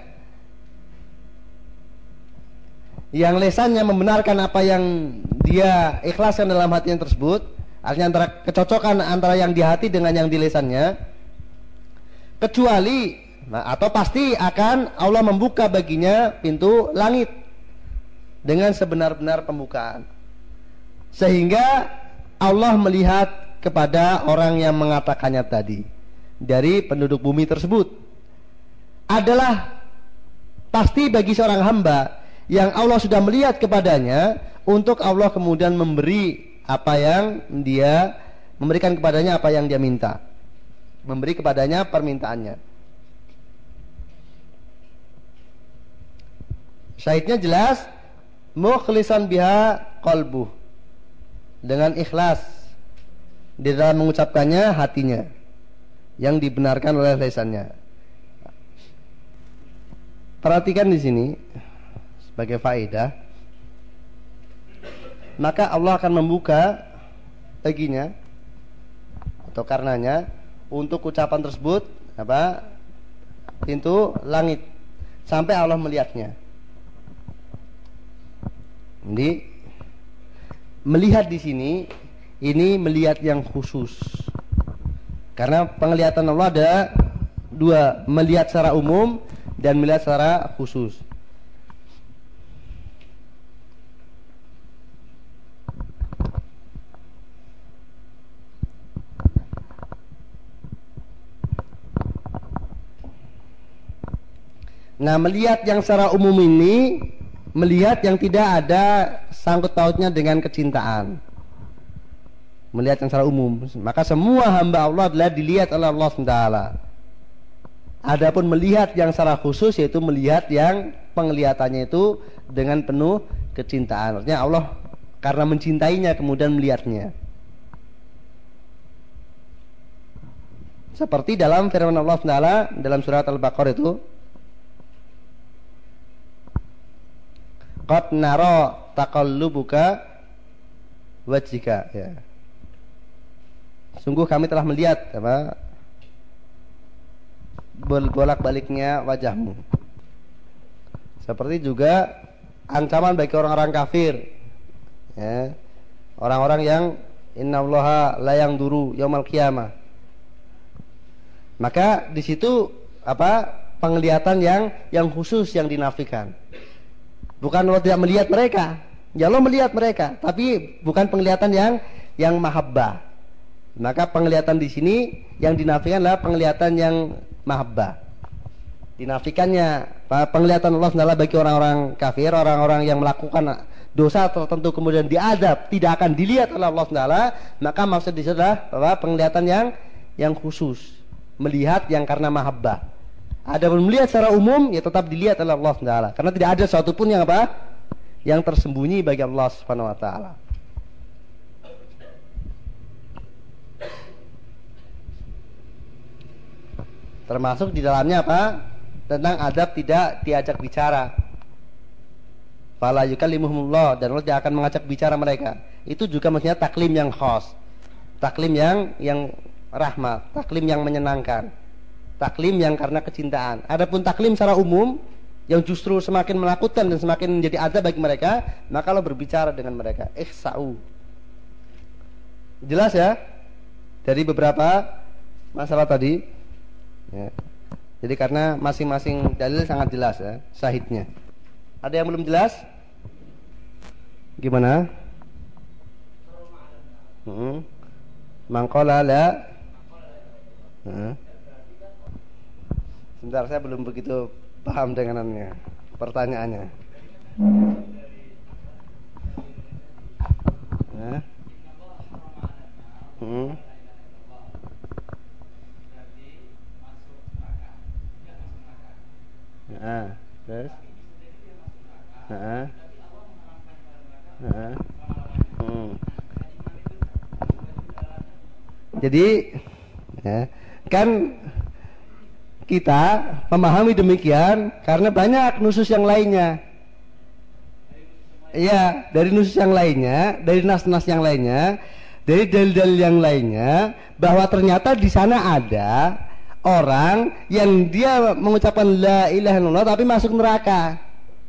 yang lesannya membenarkan apa yang dia ikhlaskan dalam hatinya tersebut. Artinya antara kecocokan antara yang di hati dengan yang di lesannya, kecuali atau pasti akan Allah membuka baginya pintu langit dengan sebenar-benar pembukaan, sehingga Allah melihat kepada orang yang mengatakannya tadi dari penduduk bumi tersebut. Adalah pasti bagi seorang hamba yang Allah sudah melihat kepadanya, untuk Allah kemudian memberi apa yang dia memberikan kepadanya, apa yang dia minta, memberi kepadanya permintaannya. Syahidnya jelas, mukhlishan biha qalbuh, dengan ikhlas di dalam mengucapkannya hatinya, yang dibenarkan oleh lisannya. Perhatikan di sini sebagai faedah, maka Allah akan membuka baginya atau karenanya untuk ucapan tersebut pintu langit sampai Allah melihatnya. Jadi melihat di sini ini melihat yang khusus, karena penglihatan Allah ada dua, melihat secara umum dan melihat secara khusus. Nah, melihat yang secara umum ini melihat yang tidak ada sangkut pautnya dengan kecintaan. Melihat yang secara umum, maka semua hamba Allah adalah dilihat oleh Allah SWT. Adapun melihat yang secara khusus, yaitu melihat yang penglihatannya itu dengan penuh kecintaan. Artinya Allah karena mencintainya kemudian melihatnya. Seperti dalam firman Allah SWT dalam surat Al-Baqarah itu, qad nara taqallubuka wajhika, ya. Sungguh kami telah melihat bolak-baliknya wajahmu. Seperti juga ancaman bagi orang-orang kafir, ya. Orang-orang yang innallaha la yanzuru yaumal qiyamah. Maka di situ penglihatan yang khusus yang dinafikan. Bukan Allah tidak melihat mereka, ya Allah melihat mereka, tapi bukan penglihatan yang mahabbah. Maka penglihatan di sini yang dinafikan adalah penglihatan yang mahabbah. Dinafikannya penglihatan Allah SWT bagi orang-orang kafir, orang-orang yang melakukan dosa tertentu kemudian diadab, tidak akan dilihat oleh Allah SWT, maka maksud di situ adalah penglihatan yang khusus, melihat yang karena mahabbah. Adapun melihat secara umum ya tetap dilihat oleh Allah SWT, karena tidak ada sesuatu pun yang yang tersembunyi bagi Allah Subhanahu wa taala. Termasuk di dalamnya tentang adab tidak diajak bicara. Fala yukallimuhumullah, dan Allah tidak akan mengajak bicara mereka. Itu juga maksudnya taklim yang khas, taklim yang rahmat, taklim yang menyenangkan, taklim yang karena kecintaan. Adapun taklim secara umum yang justru semakin menakutkan dan semakin menjadi adab bagi mereka, maka Allah berbicara dengan mereka. Ihsa'u. Jelas ya dari beberapa masalah tadi ya. Jadi karena masing-masing dalil sangat jelas ya syahidnya. Ada yang belum jelas? Gimana? Mangkola la. Sebentar, saya belum begitu paham denganannya, pertanyaannya. Terus? Jadi ya, kan kita memahami demikian karena banyak nusus yang lainnya. Iya, dari nusus yang lainnya, dari nas-nas yang lainnya, dari dalil-dalil yang lainnya, bahwa ternyata di sana ada orang yang dia mengucapkan la ilaha illallah tapi masuk neraka.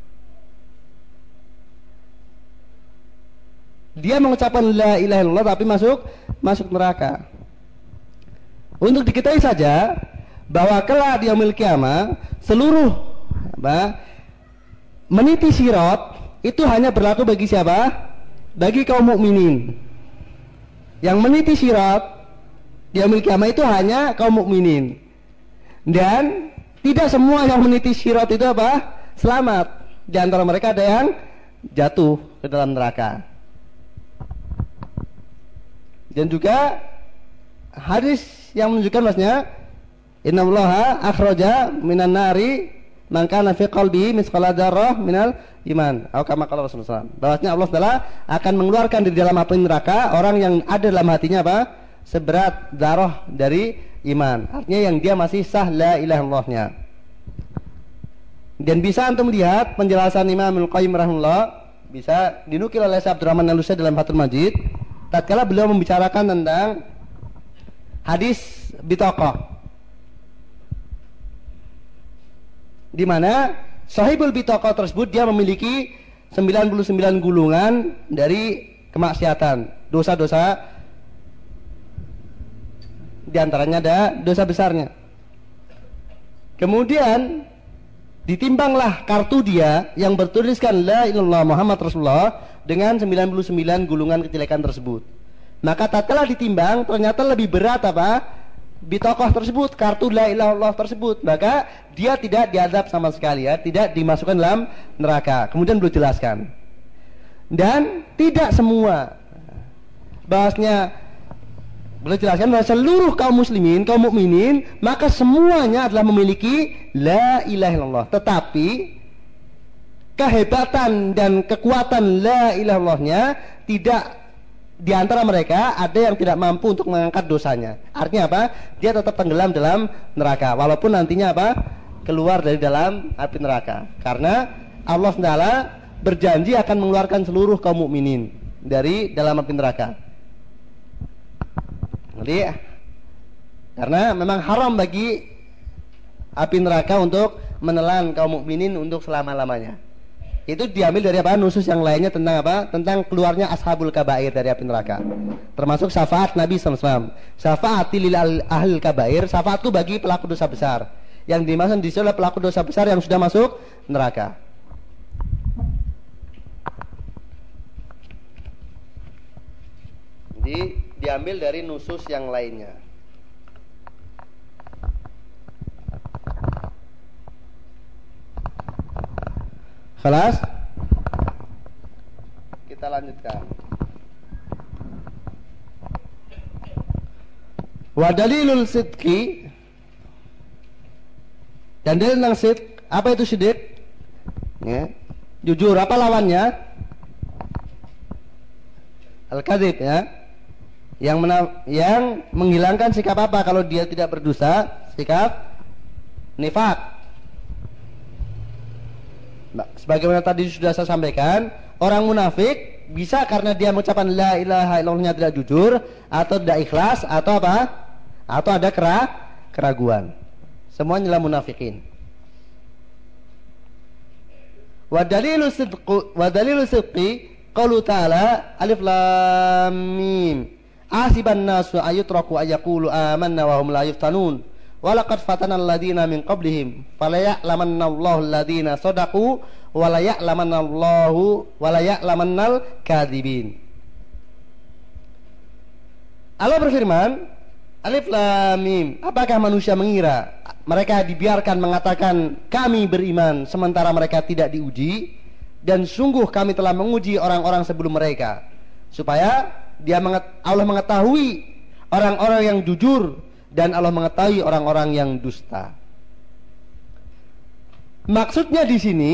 Dia mengucapkan la ilaha illallah tapi masuk neraka. Untuk diketahui saja bahwa kelak di yaumil qiyamah seluruh meniti sirat itu hanya berlaku bagi siapa? Bagi kaum mukminin. Yang meniti sirat di yaumil qiyamah itu hanya kaum mukminin. Dan tidak semua yang meniti sirat itu selamat. Di antara mereka ada yang jatuh ke dalam neraka. Dan juga hadis yang menunjukkan maksudnya innallaha akhraja minan nari man kana fi qalbihi misqala dzarrah minal iman. Atau kama qala Rasulullah SAW. Bahwasanya Allah Taala akan mengeluarkan dari dalam api neraka orang yang ada dalam hatinya seberat dzarrah dari iman. Artinya yang dia masih sah la ilaha illallahnya. Dan bisa antum lihat penjelasan Imam Al-Qayyim rahimahullah, bisa dinukil oleh Syekh Abdurrahman Al-Utsaimin dalam Fathul Majid tatkala beliau membicarakan tentang hadis bitaqah, di mana sahibul bitaqah tersebut dia memiliki 99 gulungan dari kemaksiatan, dosa-dosa, di antaranya ada dosa besarnya. Kemudian ditimbanglah kartu dia yang bertuliskan la ilallah Muhammad Rasulullah dengan 99 gulungan kejelekan tersebut. Maka tatkala ditimbang ternyata lebih berat bitaqah tersebut, kartu la ilaha illallah tersebut, maka dia tidak diazab sama sekali ya, tidak dimasukkan dalam neraka. Kemudian beliau jelaskan. Dan tidak semua, bahasnya beliau jelaskan bahwa seluruh kaum muslimin, kaum mukminin, maka semuanya adalah memiliki la ilaha illallah. Tetapi kehebatan dan kekuatan la ilaha illallahnya tidak, di antara mereka ada yang tidak mampu untuk mengangkat dosanya. Artinya apa? Dia tetap tenggelam dalam neraka walaupun nantinya keluar dari dalam api neraka. Karena Allah SWT berjanji akan mengeluarkan seluruh kaum mukminin dari dalam api neraka. Jadi karena memang haram bagi api neraka untuk menelan kaum mukminin untuk selama-lamanya. Itu diambil dari nusus yang lainnya tentang tentang keluarnya ashabul kabair dari api neraka. Termasuk syafaat Nabi SAW. Syafaati lil ahlil kabair, syafaatku bagi pelaku dosa besar. Yang dimaksud di sini adalah pelaku dosa besar yang sudah masuk neraka. Jadi diambil dari nusus yang lainnya. Khalas? Kita lanjutkan. Wa dalilul sidqi, dan dalil tentang sidq, apa itu sidq? Ya. Jujur, apa lawannya? Al-kadzib, ya. Yang menghilangkan sikap apa kalau dia tidak berdusta? Sikap nifaq. Sebagaimana tadi sudah saya sampaikan, orang munafik bisa karena dia mengucapkan la ilaha illallahnya tidak jujur, atau tidak ikhlas, atau apa? Atau ada keraguan. Semuanya adalah munafikin. Wa dalilu sidqi qaulu ta'ala alif lam mim asiban nasu ayutraku ayaqulu amanna wa hum la yuftanun wa laqad fatana alladziina min qablihim fala ya'lamannallahu alladziina shadaqu wa la ya'lamannal kadzibin. Allah berfirman, alif lam mim, apakah manusia mengira mereka dibiarkan mengatakan kami beriman sementara mereka tidak diuji? Dan sungguh kami telah menguji orang-orang sebelum mereka supaya Allah mengetahui orang-orang yang jujur dan Allah mengetahui orang-orang yang dusta. Maksudnya di sini,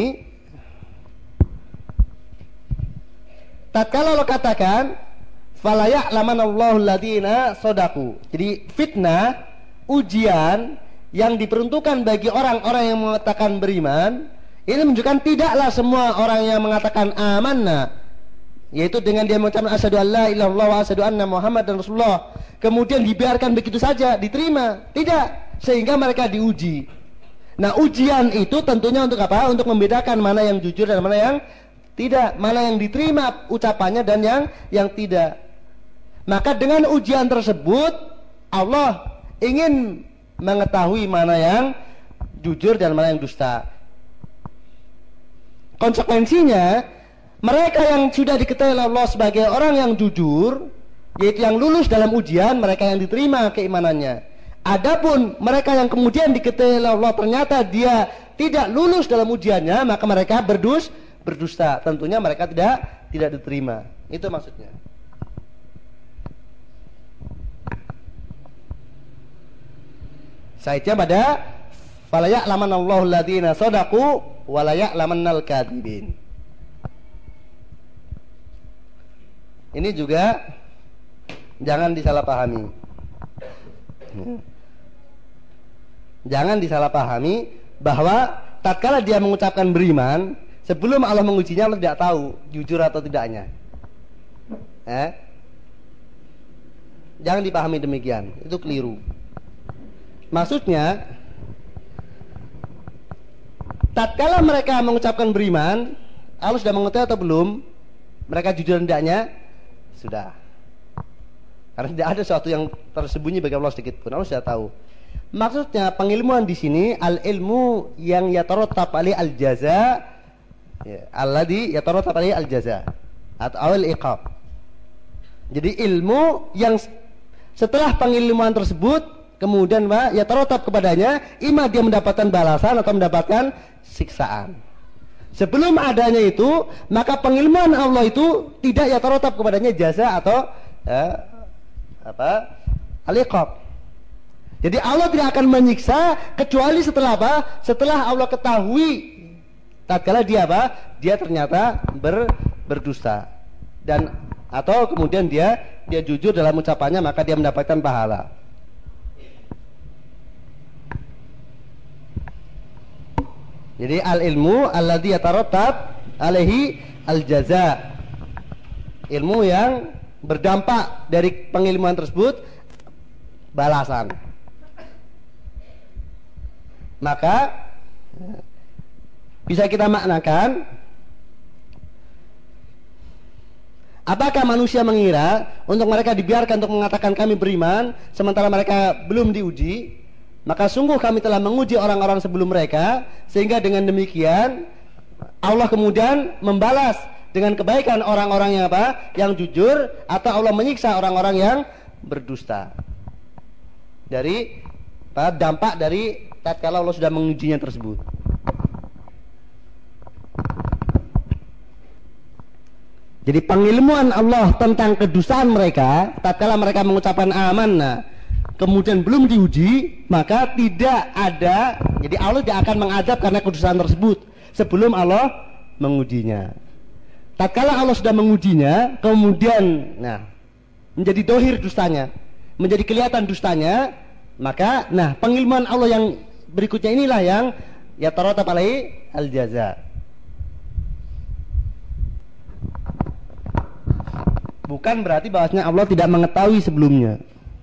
tatkala Allah katakan fala ya'lamanallahu alladziina shadaqu, jadi fitnah, ujian yang diperuntukkan bagi orang-orang yang mengatakan beriman, ini menunjukkan tidaklah semua orang yang mengatakan amanna, yaitu dengan dia mengucapkan asyhadu alla ilaha illallah wa asyhadu anna muhammadan rasulullah, kemudian dibiarkan begitu saja diterima. Tidak, sehingga mereka diuji. Nah, ujian itu tentunya untuk apa? Untuk membedakan mana yang jujur dan mana yang tidak, mana yang diterima ucapannya dan yang tidak. Maka dengan ujian tersebut Allah ingin mengetahui mana yang jujur dan mana yang dusta. Konsekuensinya, mereka yang sudah diketahui oleh Allah sebagai orang yang jujur, yaitu yang lulus dalam ujian, mereka yang diterima keimanannya. Adapun mereka yang kemudian diketahui oleh Allah ternyata dia tidak lulus dalam ujiannya, maka mereka berdusta. Tentunya mereka tidak diterima. Itu maksudnya. Saitnya pada fala ya'lamanallahu alladziina shadaqu wa la ya'lamannal kadzibin. Ini juga jangan disalahpahami. Jangan disalahpahami bahwa tatkala dia mengucapkan beriman, sebelum Allah mengujinya Allah tidak tahu jujur atau tidaknya. Jangan dipahami demikian, itu keliru. Maksudnya, tatkala mereka mengucapkan beriman, Allah sudah mengetahui atau belum mereka jujur tidaknya? Sudah. Karena tidak ada sesuatu yang tersembunyi bagi Allah sedikit pun. Allah sudah tahu. Maksudnya pengilmuan di sini al-ilmu yang yatarattab alaihi al-jaza, alladhi yatarattab alaihi al-jaza atau al-iqab. Jadi ilmu yang setelah pengilmuan tersebut kemudian yatarattab kepadanya, ima dia mendapatkan balasan atau mendapatkan siksaan. Sebelum adanya itu, maka pengilmuan Allah itu tidak yatarattab kepadanya jasa atau al-iqab. Jadi Allah tidak akan menyiksa kecuali setelah apa? Setelah Allah ketahui tatkala dia dia ternyata berdusta, dan atau kemudian dia jujur dalam ucapannya, maka dia mendapatkan pahala. Jadi al-ilmu alladzi yatarattab alaihi al-jaza, ilmu yang berdampak dari pengilmuan tersebut balasan. Maka bisa kita maknakan, apakah manusia mengira untuk mereka dibiarkan untuk mengatakan kami beriman sementara mereka belum diuji? Maka sungguh kami telah menguji orang-orang sebelum mereka, sehingga dengan demikian Allah kemudian membalas dengan kebaikan orang-orang yang yang jujur, atau Allah menyiksa orang-orang yang berdusta. Dari dampak dari tatkala Allah sudah mengujinya tersebut. Jadi pengilmuan Allah tentang kedustaan mereka, tatkala mereka mengucapkan amanna kemudian belum diuji, maka tidak ada, jadi Allah tidak akan mengadab karena kedustaan tersebut sebelum Allah mengujinya. Tatkala Allah sudah mengujinya, kemudian menjadi dohir dustanya, menjadi kelihatan dustanya, maka pengilmuan Allah yang berikutnya inilah yang yataratab alaihi al-jaza. Bukan berarti bahwasanya Allah tidak mengetahui sebelumnya.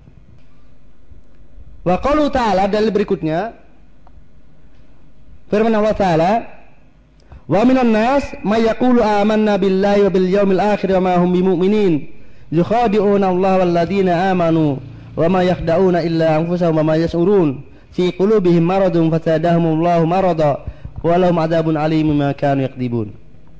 Wa qalu ta'ala, dalil berikutnya firman Allah Ta'ala, wa minan nas may yaqulu amanna billahi wa bil yaumil akhir wa ma hum bimu'minin yukhadi'una Allah wal ladzina amanu wa ma yakhda'una illa anfusahum wa ma yash'urun fi qulubihim maradun fazadahumullahu marada wa lahum adzabun alim bima kanu yakdzibun.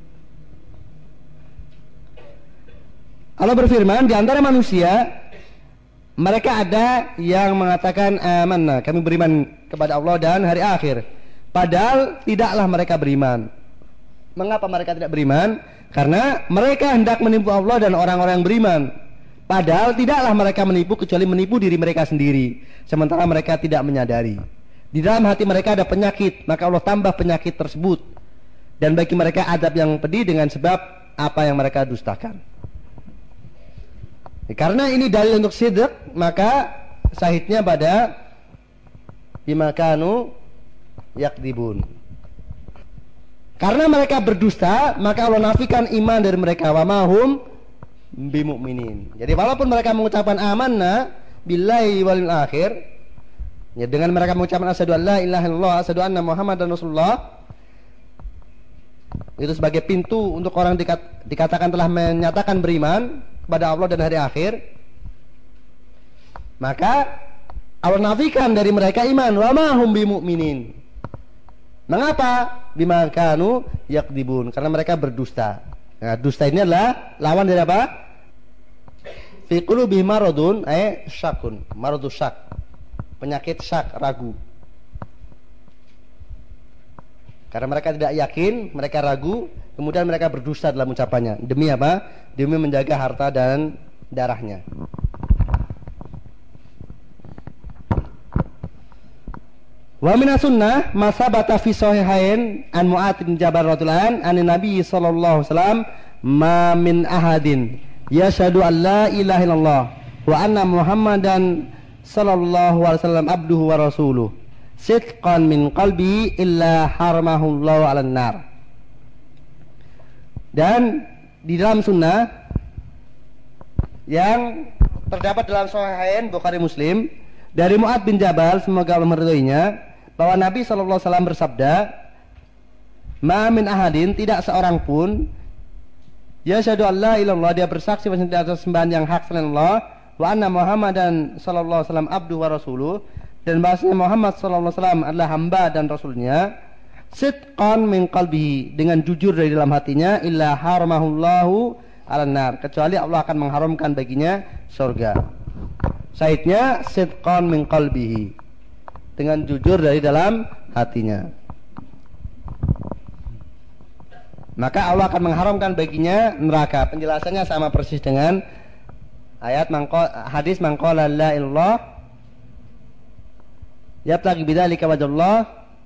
Allah berfirman, di antara manusia mereka ada yang mengatakan amanna, kami beriman kepada Allah dan hari akhir, padahal tidaklah mereka beriman. Mengapa mereka tidak beriman? Karena mereka hendak menipu Allah dan orang-orang yang beriman, padahal tidaklah mereka menipu kecuali menipu diri mereka sendiri, sementara mereka tidak menyadari. Di dalam hati mereka ada penyakit, maka Allah tambah penyakit tersebut, dan bagi mereka adab yang pedih dengan sebab apa yang mereka dustakan. Karena ini dalil untuk sidq, maka syahidnya pada bima kanu yakdibun. Karena mereka berdusta, maka Allah nafikan iman dari mereka, wa mahum bimu'minin. Jadi walaupun mereka mengucapkan amanna billahi wal akhir, ya, dengan mereka mengucapkan asyhadu an la ilaha illallah, asyhadu anna muhammadan rasulullah, itu sebagai pintu untuk orang dikatakan telah menyatakan beriman kepada Allah dan hari akhir, maka Allah nafikan dari mereka iman, wa ma hum bimu'minin. Mengapa? Bima kanu yakdibun, karena mereka berdusta. Nah, dusta ini adalah lawan dari apa? Fi qulubihim maradun, syakun, maradus syak, penyakit syak, ragu. Karena mereka tidak yakin, mereka ragu, kemudian mereka berdusta dalam ucapannya. Demi apa? Demi menjaga harta dan darahnya. Wa minas sunnah ma sabata fi sahihain an Mu'adz bin Jabal radhiyallahu anhu Nabi sallallahu alaihi wasallam ma min ahadin yashhadu an la ilaha illallah wa anna Muhammadan sallallahu alaihi wasallam abduhu wa rasuluh sidqan min qalbi illa haramahullahu 'alan nar. Dan di dalam sunnah yang terdapat dalam Sahihain Bukhari Muslim dari Mu'adz bin Jabal, semoga Allah meridhoinya, bahwa Nabi SAW bersabda, ma min ahadin, tidak seorang pun, yashhadu an la ilaha illallah, dia bersaksi bahwa tidak ada sembahan yang hak selain Allah, wa anna Muhammadan sallallahu alaihi wasallam abduhu wa rasuluh, dan bahasanya Muhammad sallallahu alaihi wasallam adalah hamba dan rasulnya, sidqan min qalbihi, dengan jujur dari dalam hatinya, illa haramahullahu 'alan nar, kecuali Allah akan mengharamkan baginya surga. Syahidnya sidqan min qalbihi, dengan jujur dari dalam hatinya, maka Allah akan mengharamkan baginya neraka. Penjelasannya sama persis dengan ayat hadis man qala la ilallah yabtaghi bidzalika wajhallah,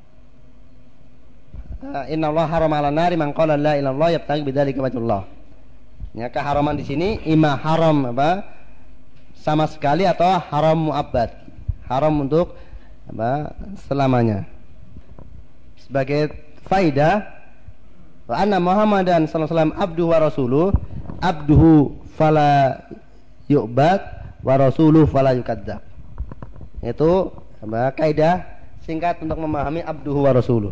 inna Allah harama 'alan nari man qala la ilallah yabtaghi bidzalika wajhallah. Ya, keharaman di sini imma haram apa sama sekali atau haram muabbad, haram untuk apa selamanya. Sebagai faidah, wa anna Muhammadan sallallahu alaihi wasallam abduhu wa rasuluh, abduhu fala yu'bad wa rasuluh fala yukadzdzab. Itu apa kaidah singkat untuk memahami abduhu wa rasuluh.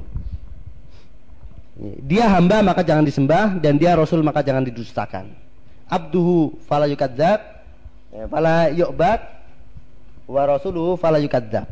Dia hamba maka jangan disembah, dan dia rasul maka jangan didustakan. Abduhu fala yukadzdzab, fala yu'bad, wa rasuluhu fala yukadzdzab.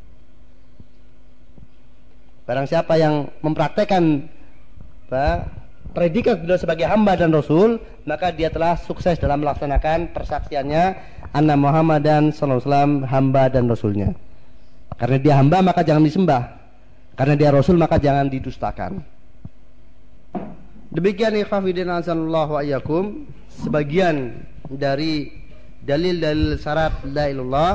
Barang siapa yang mempraktekkan predikat beliau sebagai hamba dan rasul, maka dia telah sukses dalam melaksanakan persaksiannya anna Muhammadan sallallahu alaihi wasallam hamba dan rasulnya. Karena dia hamba maka jangan disembah, karena dia rasul maka jangan didustakan. Demikian ikhwafidin azanallahu wa iyyakum sebagian dari dalil-dalil syarat la ilallah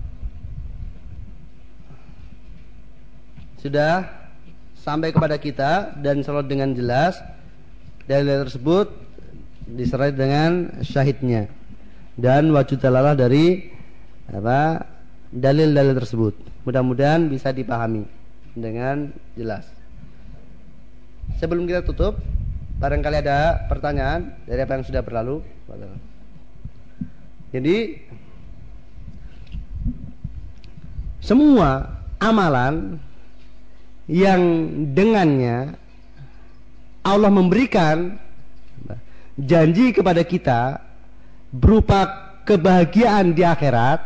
sudah sampai kepada kita dan selalu dengan jelas. Dalil tersebut disertai dengan syahidnya dan wajib dalalah dari dalil-dalil tersebut. Mudah-mudahan bisa dipahami dengan jelas. Sebelum kita tutup, barangkali ada pertanyaan dari apa yang sudah berlalu. Jadi semua amalan yang dengannya Allah memberikan janji kepada kita berupa kebahagiaan di akhirat,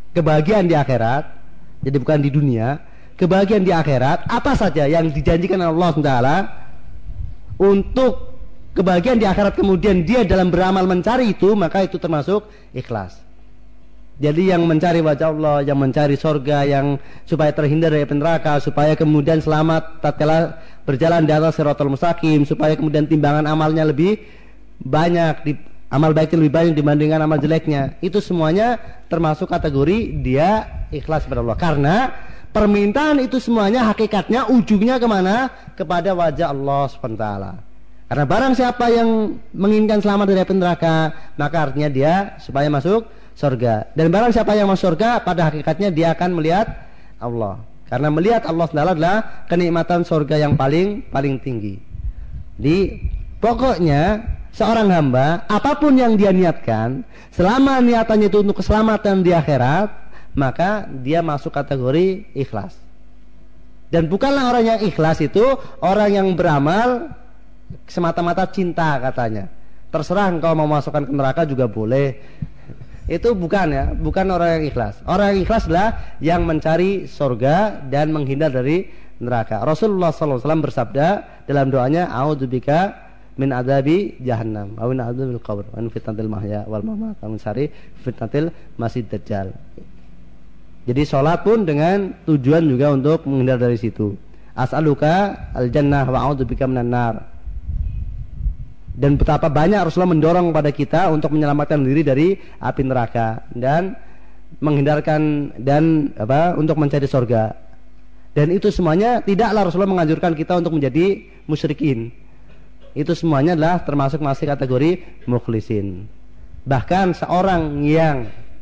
jadi bukan di dunia, kebahagiaan di akhirat, apa saja yang dijanjikan Allah SWT untuk kebahagiaan di akhirat, kemudian dia dalam beramal mencari itu, maka itu termasuk ikhlas. Jadi yang mencari wajah Allah, yang mencari surga, yang supaya terhindar dari neraka, supaya kemudian selamat tatkala berjalan di atas shiratal mustaqim, supaya kemudian timbangan amalnya lebih banyak, amal baiknya lebih banyak dibandingkan amal jeleknya. Itu semuanya termasuk kategori dia ikhlas kepada Allah. Karena permintaan itu semuanya hakikatnya ujungnya kemana? Kepada wajah Allah SWT. Karena barang siapa yang menginginkan selamat dari api neraka, maka artinya dia supaya masuk surga. Dan barang siapa yang masuk surga, pada hakikatnya dia akan melihat Allah. Karena melihat Allah adalah kenikmatan surga yang paling tinggi. Di pokoknya seorang hamba apapun yang dia niatkan, selama niatannya itu untuk keselamatan di akhirat, maka dia masuk kategori ikhlas. Dan bukanlah orang yang ikhlas itu orang yang beramal semata-mata cinta katanya. Terserah engkau mau masukkan ke neraka juga boleh. Itu bukan ya, bukan orang yang ikhlas. Orang yang ikhlas adalah yang mencari surga dan menghindar dari neraka. Rasulullah SAW bersabda dalam doanya, a'udzubika min adzabi jahannam, wa min adzabil qabr, wa min fitnatil mahya wal mamat, wa min syarri fitnatil masih dajjal. Jadi sholat pun dengan tujuan juga untuk menghindar dari situ. As'aluka al jannah wa a'udzubika minan nar. Dan betapa banyak Rasulullah mendorong kepada kita untuk menyelamatkan diri dari api neraka dan menghindarkan dan untuk mencari surga. Dan itu semuanya tidaklah Rasulullah menganjurkan kita untuk menjadi musyrikin. Itu semuanya adalah termasuk masih kategori mukhlisin. Bahkan seorang yang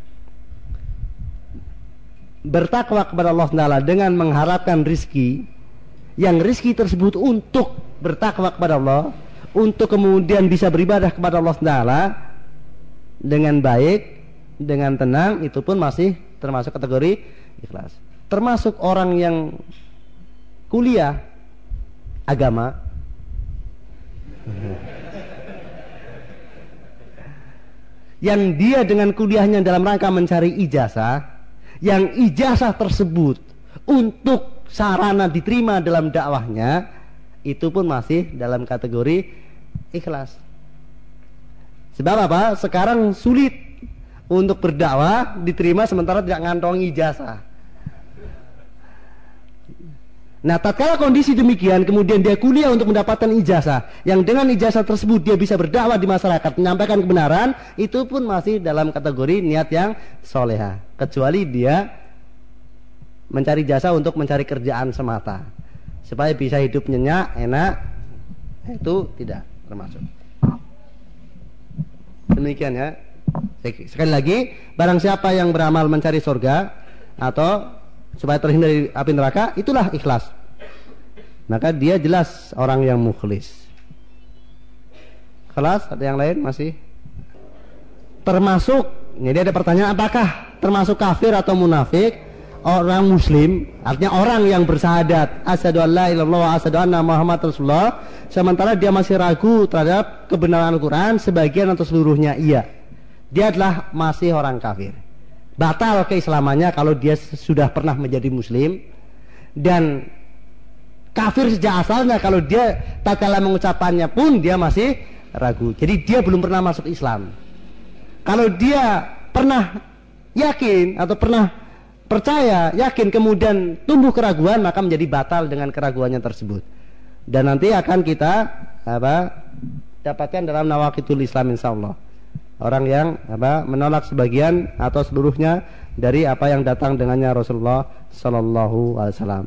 bertakwa kepada Allah Taala dengan mengharapkan rizki, yang rizki tersebut untuk bertakwa kepada Allah, untuk kemudian bisa beribadah kepada Allah Taala dengan baik, dengan tenang, itu pun masih termasuk kategori ikhlas. Termasuk orang yang kuliah agama, yang dia dengan kuliahnya dalam rangka mencari ijazah, yang ijazah tersebut untuk sarana diterima dalam dakwahnya, itu pun masih dalam kategori ikhlas. Sebab apa? Sekarang sulit untuk berdakwah diterima sementara tidak ngantongi ijazah. Nah, tatkala kondisi demikian, kemudian dia kuliah untuk mendapatkan ijazah, yang dengan ijazah tersebut dia bisa berdakwah di masyarakat, menyampaikan kebenaran, itu pun masih dalam kategori niat yang soleha. Kecuali dia mencari jasa untuk mencari kerjaan semata, supaya bisa hidup nyenyak, enak, itu tidak termasuk. Demikian ya. Sekali lagi, barang siapa yang beramal mencari surga atau supaya terhindar dari api neraka, itulah ikhlas. Maka dia jelas orang yang mukhlis. Kelas, ada yang lain masih? Termasuk, jadi ada pertanyaan, apakah termasuk kafir atau munafik orang muslim, artinya orang yang bersyahadat asyhadu an la ilaha illallah wa asyhadu anna Muhammad Rasulullah, sementara dia masih ragu terhadap kebenaran Al-Quran, sebagian atau seluruhnya iya, dia adalah masih orang kafir. Batal keislamannya kalau dia sudah pernah menjadi muslim, dan kafir sejak asalnya kalau dia tatkala mengucapkannya pun dia masih ragu. Jadi dia belum pernah masuk Islam. Kalau dia pernah yakin atau pernah percaya, yakin, kemudian tumbuh keraguan, maka menjadi batal dengan keraguannya tersebut. Dan nanti akan kita dapatkan dalam Nawaqitul Islam insyaallah. Orang yang menolak sebagian atau seluruhnya dari apa yang datang dengannya Rasulullah sallallahu alaihi wasallam.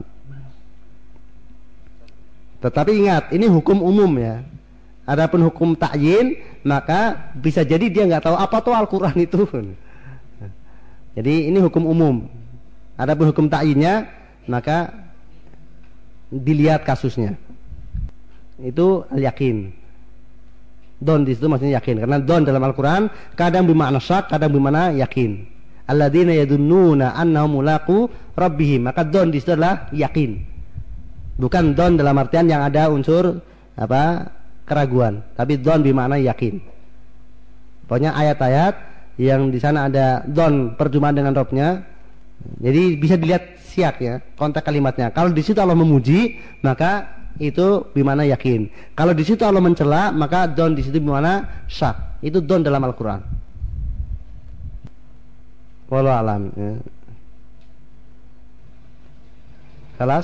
Tetapi ingat, ini hukum umum ya. Adapun hukum ta'yin, maka bisa jadi dia nggak tahu apa tuh Al-Qur'an itu. Jadi ini hukum umum. Adapun hukum ta'yinnya, maka dilihat kasusnya. Itu al-yakin. Don di situ maksudnya yakin, karena don dalam Al-Qur'an kadang bermakna syak, kadang bermakna yakin. Alladzina yadunnuna annahum mulaqu rabbihim. Maka don di situ adalah yakin. Bukan don dalam artian yang ada unsur keraguan, tapi don bermakna yakin. Pokoknya ayat-ayat yang di sana ada don perjumpaan dengan Rabbnya. Jadi bisa dilihat siaknya, konteks kalimatnya. Kalau di situ Allah memuji, maka itu bimana yakin. Kalau di situ Allah mencela, maka don di situ bimana syak. Itu don dalam Al-Qur'an. Wallahu alam. Ya. Kelas?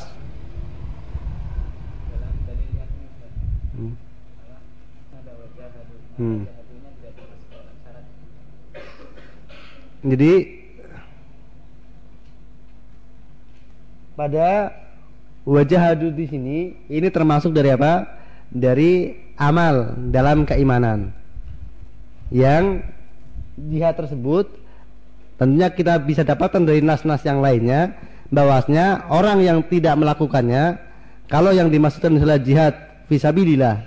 Jadi pada wajahadu di sini ini termasuk dari apa? Dari amal dalam keimanan. Yang jihad tersebut tentunya kita bisa dapatkan dari nas-nas yang lainnya, bahwasanya orang yang tidak melakukannya, kalau yang dimaksudkan misalnya jihad fisabilillah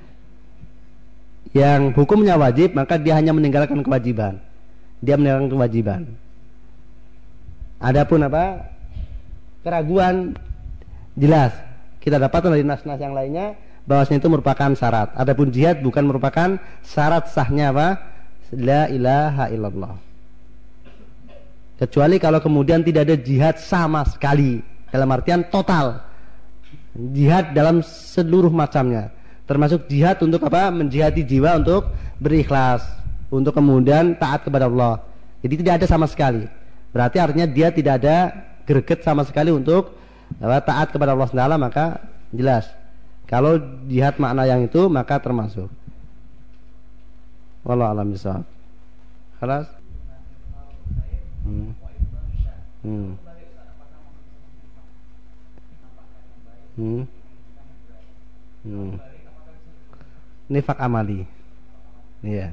yang hukumnya wajib, maka dia hanya meninggalkan kewajiban. Dia meninggalkan kewajiban. Adapun keraguan, jelas kita dapatkan dari nas-nas yang lainnya bahwasanya itu merupakan syarat. Adapun jihad bukan merupakan syarat sahnya la ilaha illallah. Kecuali kalau kemudian tidak ada jihad sama sekali, dalam artian total. Jihad dalam seluruh macamnya, termasuk jihad untuk menjihadi jiwa untuk berikhlas, untuk kemudian taat kepada Allah. Jadi tidak ada sama sekali. Berarti artinya dia tidak ada greget sama sekali untuk taat kepada Allah SWT, maka jelas kalau jihad makna yang itu maka termasuk. Wallahu a'lam bishawab. Khalas. Nifak amali. Iya.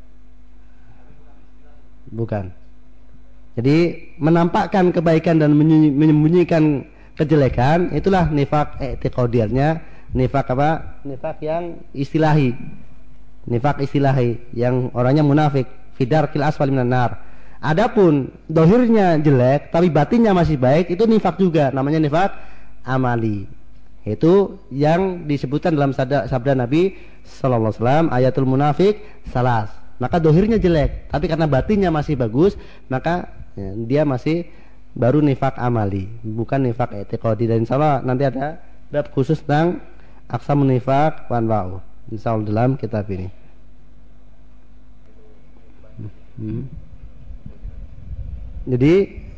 Bukan. Jadi menampakkan kebaikan dan menyembunyikan kejelekan, itulah nifak i'tiqadiyahnya, nifak nifak yang istilahi. Nifak istilahi yang orangnya munafik, fidarkil asfali minan nar. Adapun dohirnya jelek tapi batinnya masih baik, itu nifak juga, namanya nifak amali. Itu yang disebutkan dalam sabda Nabi sallallahu alaihi wasallam, ayatul munafik salas. Maka dohirnya jelek, tapi karena batinnya masih bagus, maka dia masih baru nifak amali, bukan nifak i'tiqadi. Dan insyaallah nanti ada bab khusus tentang aqsamun nifaq wa anwa'u, insyaallah dalam kitab ini. Jadi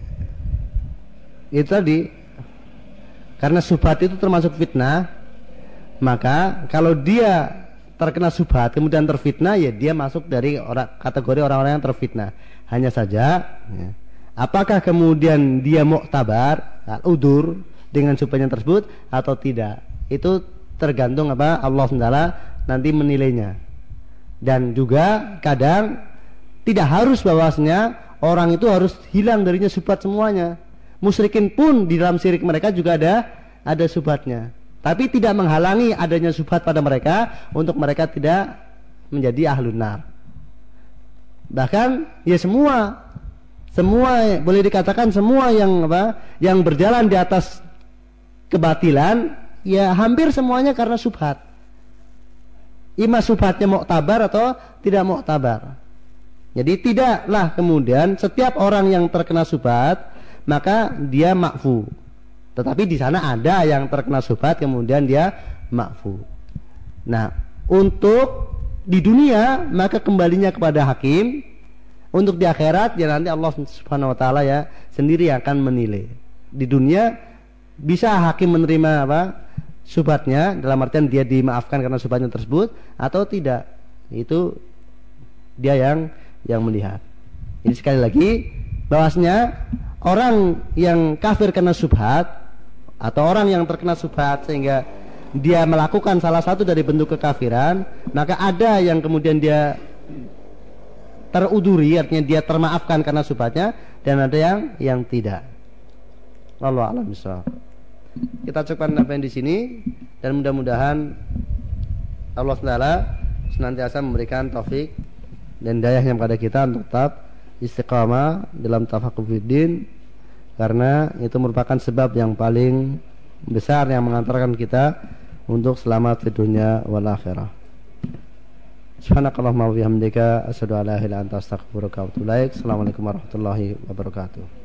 itu tadi, karena syubhat itu termasuk fitnah, maka kalau dia terkena syubhat kemudian terfitnah, ya dia masuk dari kategori orang-orang yang terfitnah. Hanya saja apakah kemudian dia muktabar, udur dengan syubhatnya tersebut atau tidak, itu tergantung Allah SWT nanti menilainya. Dan juga kadang tidak harus bahwasanya orang itu harus hilang darinya syubhat semuanya. Musyrikin pun di dalam syirik mereka juga ada syubhatnya, tapi tidak menghalangi adanya syubhat pada mereka untuk mereka tidak menjadi ahlun nar. Bahkan ya semua boleh dikatakan semua yang berjalan di atas kebatilan, ya hampir semuanya karena syubhat. Ima syubhatnya muktabar atau tidak muktabar. Jadi tidaklah kemudian setiap orang yang terkena syubhat maka dia ma'fu. Tetapi di sana ada yang terkena syubhat kemudian dia ma'fu. Nah, untuk di dunia maka kembalinya kepada hakim. Untuk di akhirat ya nanti Allah Subhanahu wa taala ya sendiri akan menilai. Di dunia bisa hakim menerima subhatnya, dalam artian dia dimaafkan karena subhatnya tersebut atau tidak. Itu dia yang melihat. Ini sekali lagi bahwasanya orang yang kafir karena subhat atau orang yang terkena subhat sehingga dia melakukan salah satu dari bentuk kekafiran, maka ada yang kemudian dia teruduri, artinya dia termaafkan karena subhatnya, dan ada yang tidak. Wallahu a'lam bishawab. Kita cukupkan sampai di sini dan mudah-mudahan Allah Taala senantiasa memberikan taufik dan hidayahnya kepada kita untuk tetap istiqamah dalam tafaqquh fiddin, karena itu merupakan sebab yang paling besar yang mengantarkan kita untuk selamat di dunia wal akhirah. Subhanakallahumma wa bihamdika asyhadu an la ilaha illa anta astaghfiruka wa atubu ilaik. Assalamualaikum warahmatullahi wabarakatuh.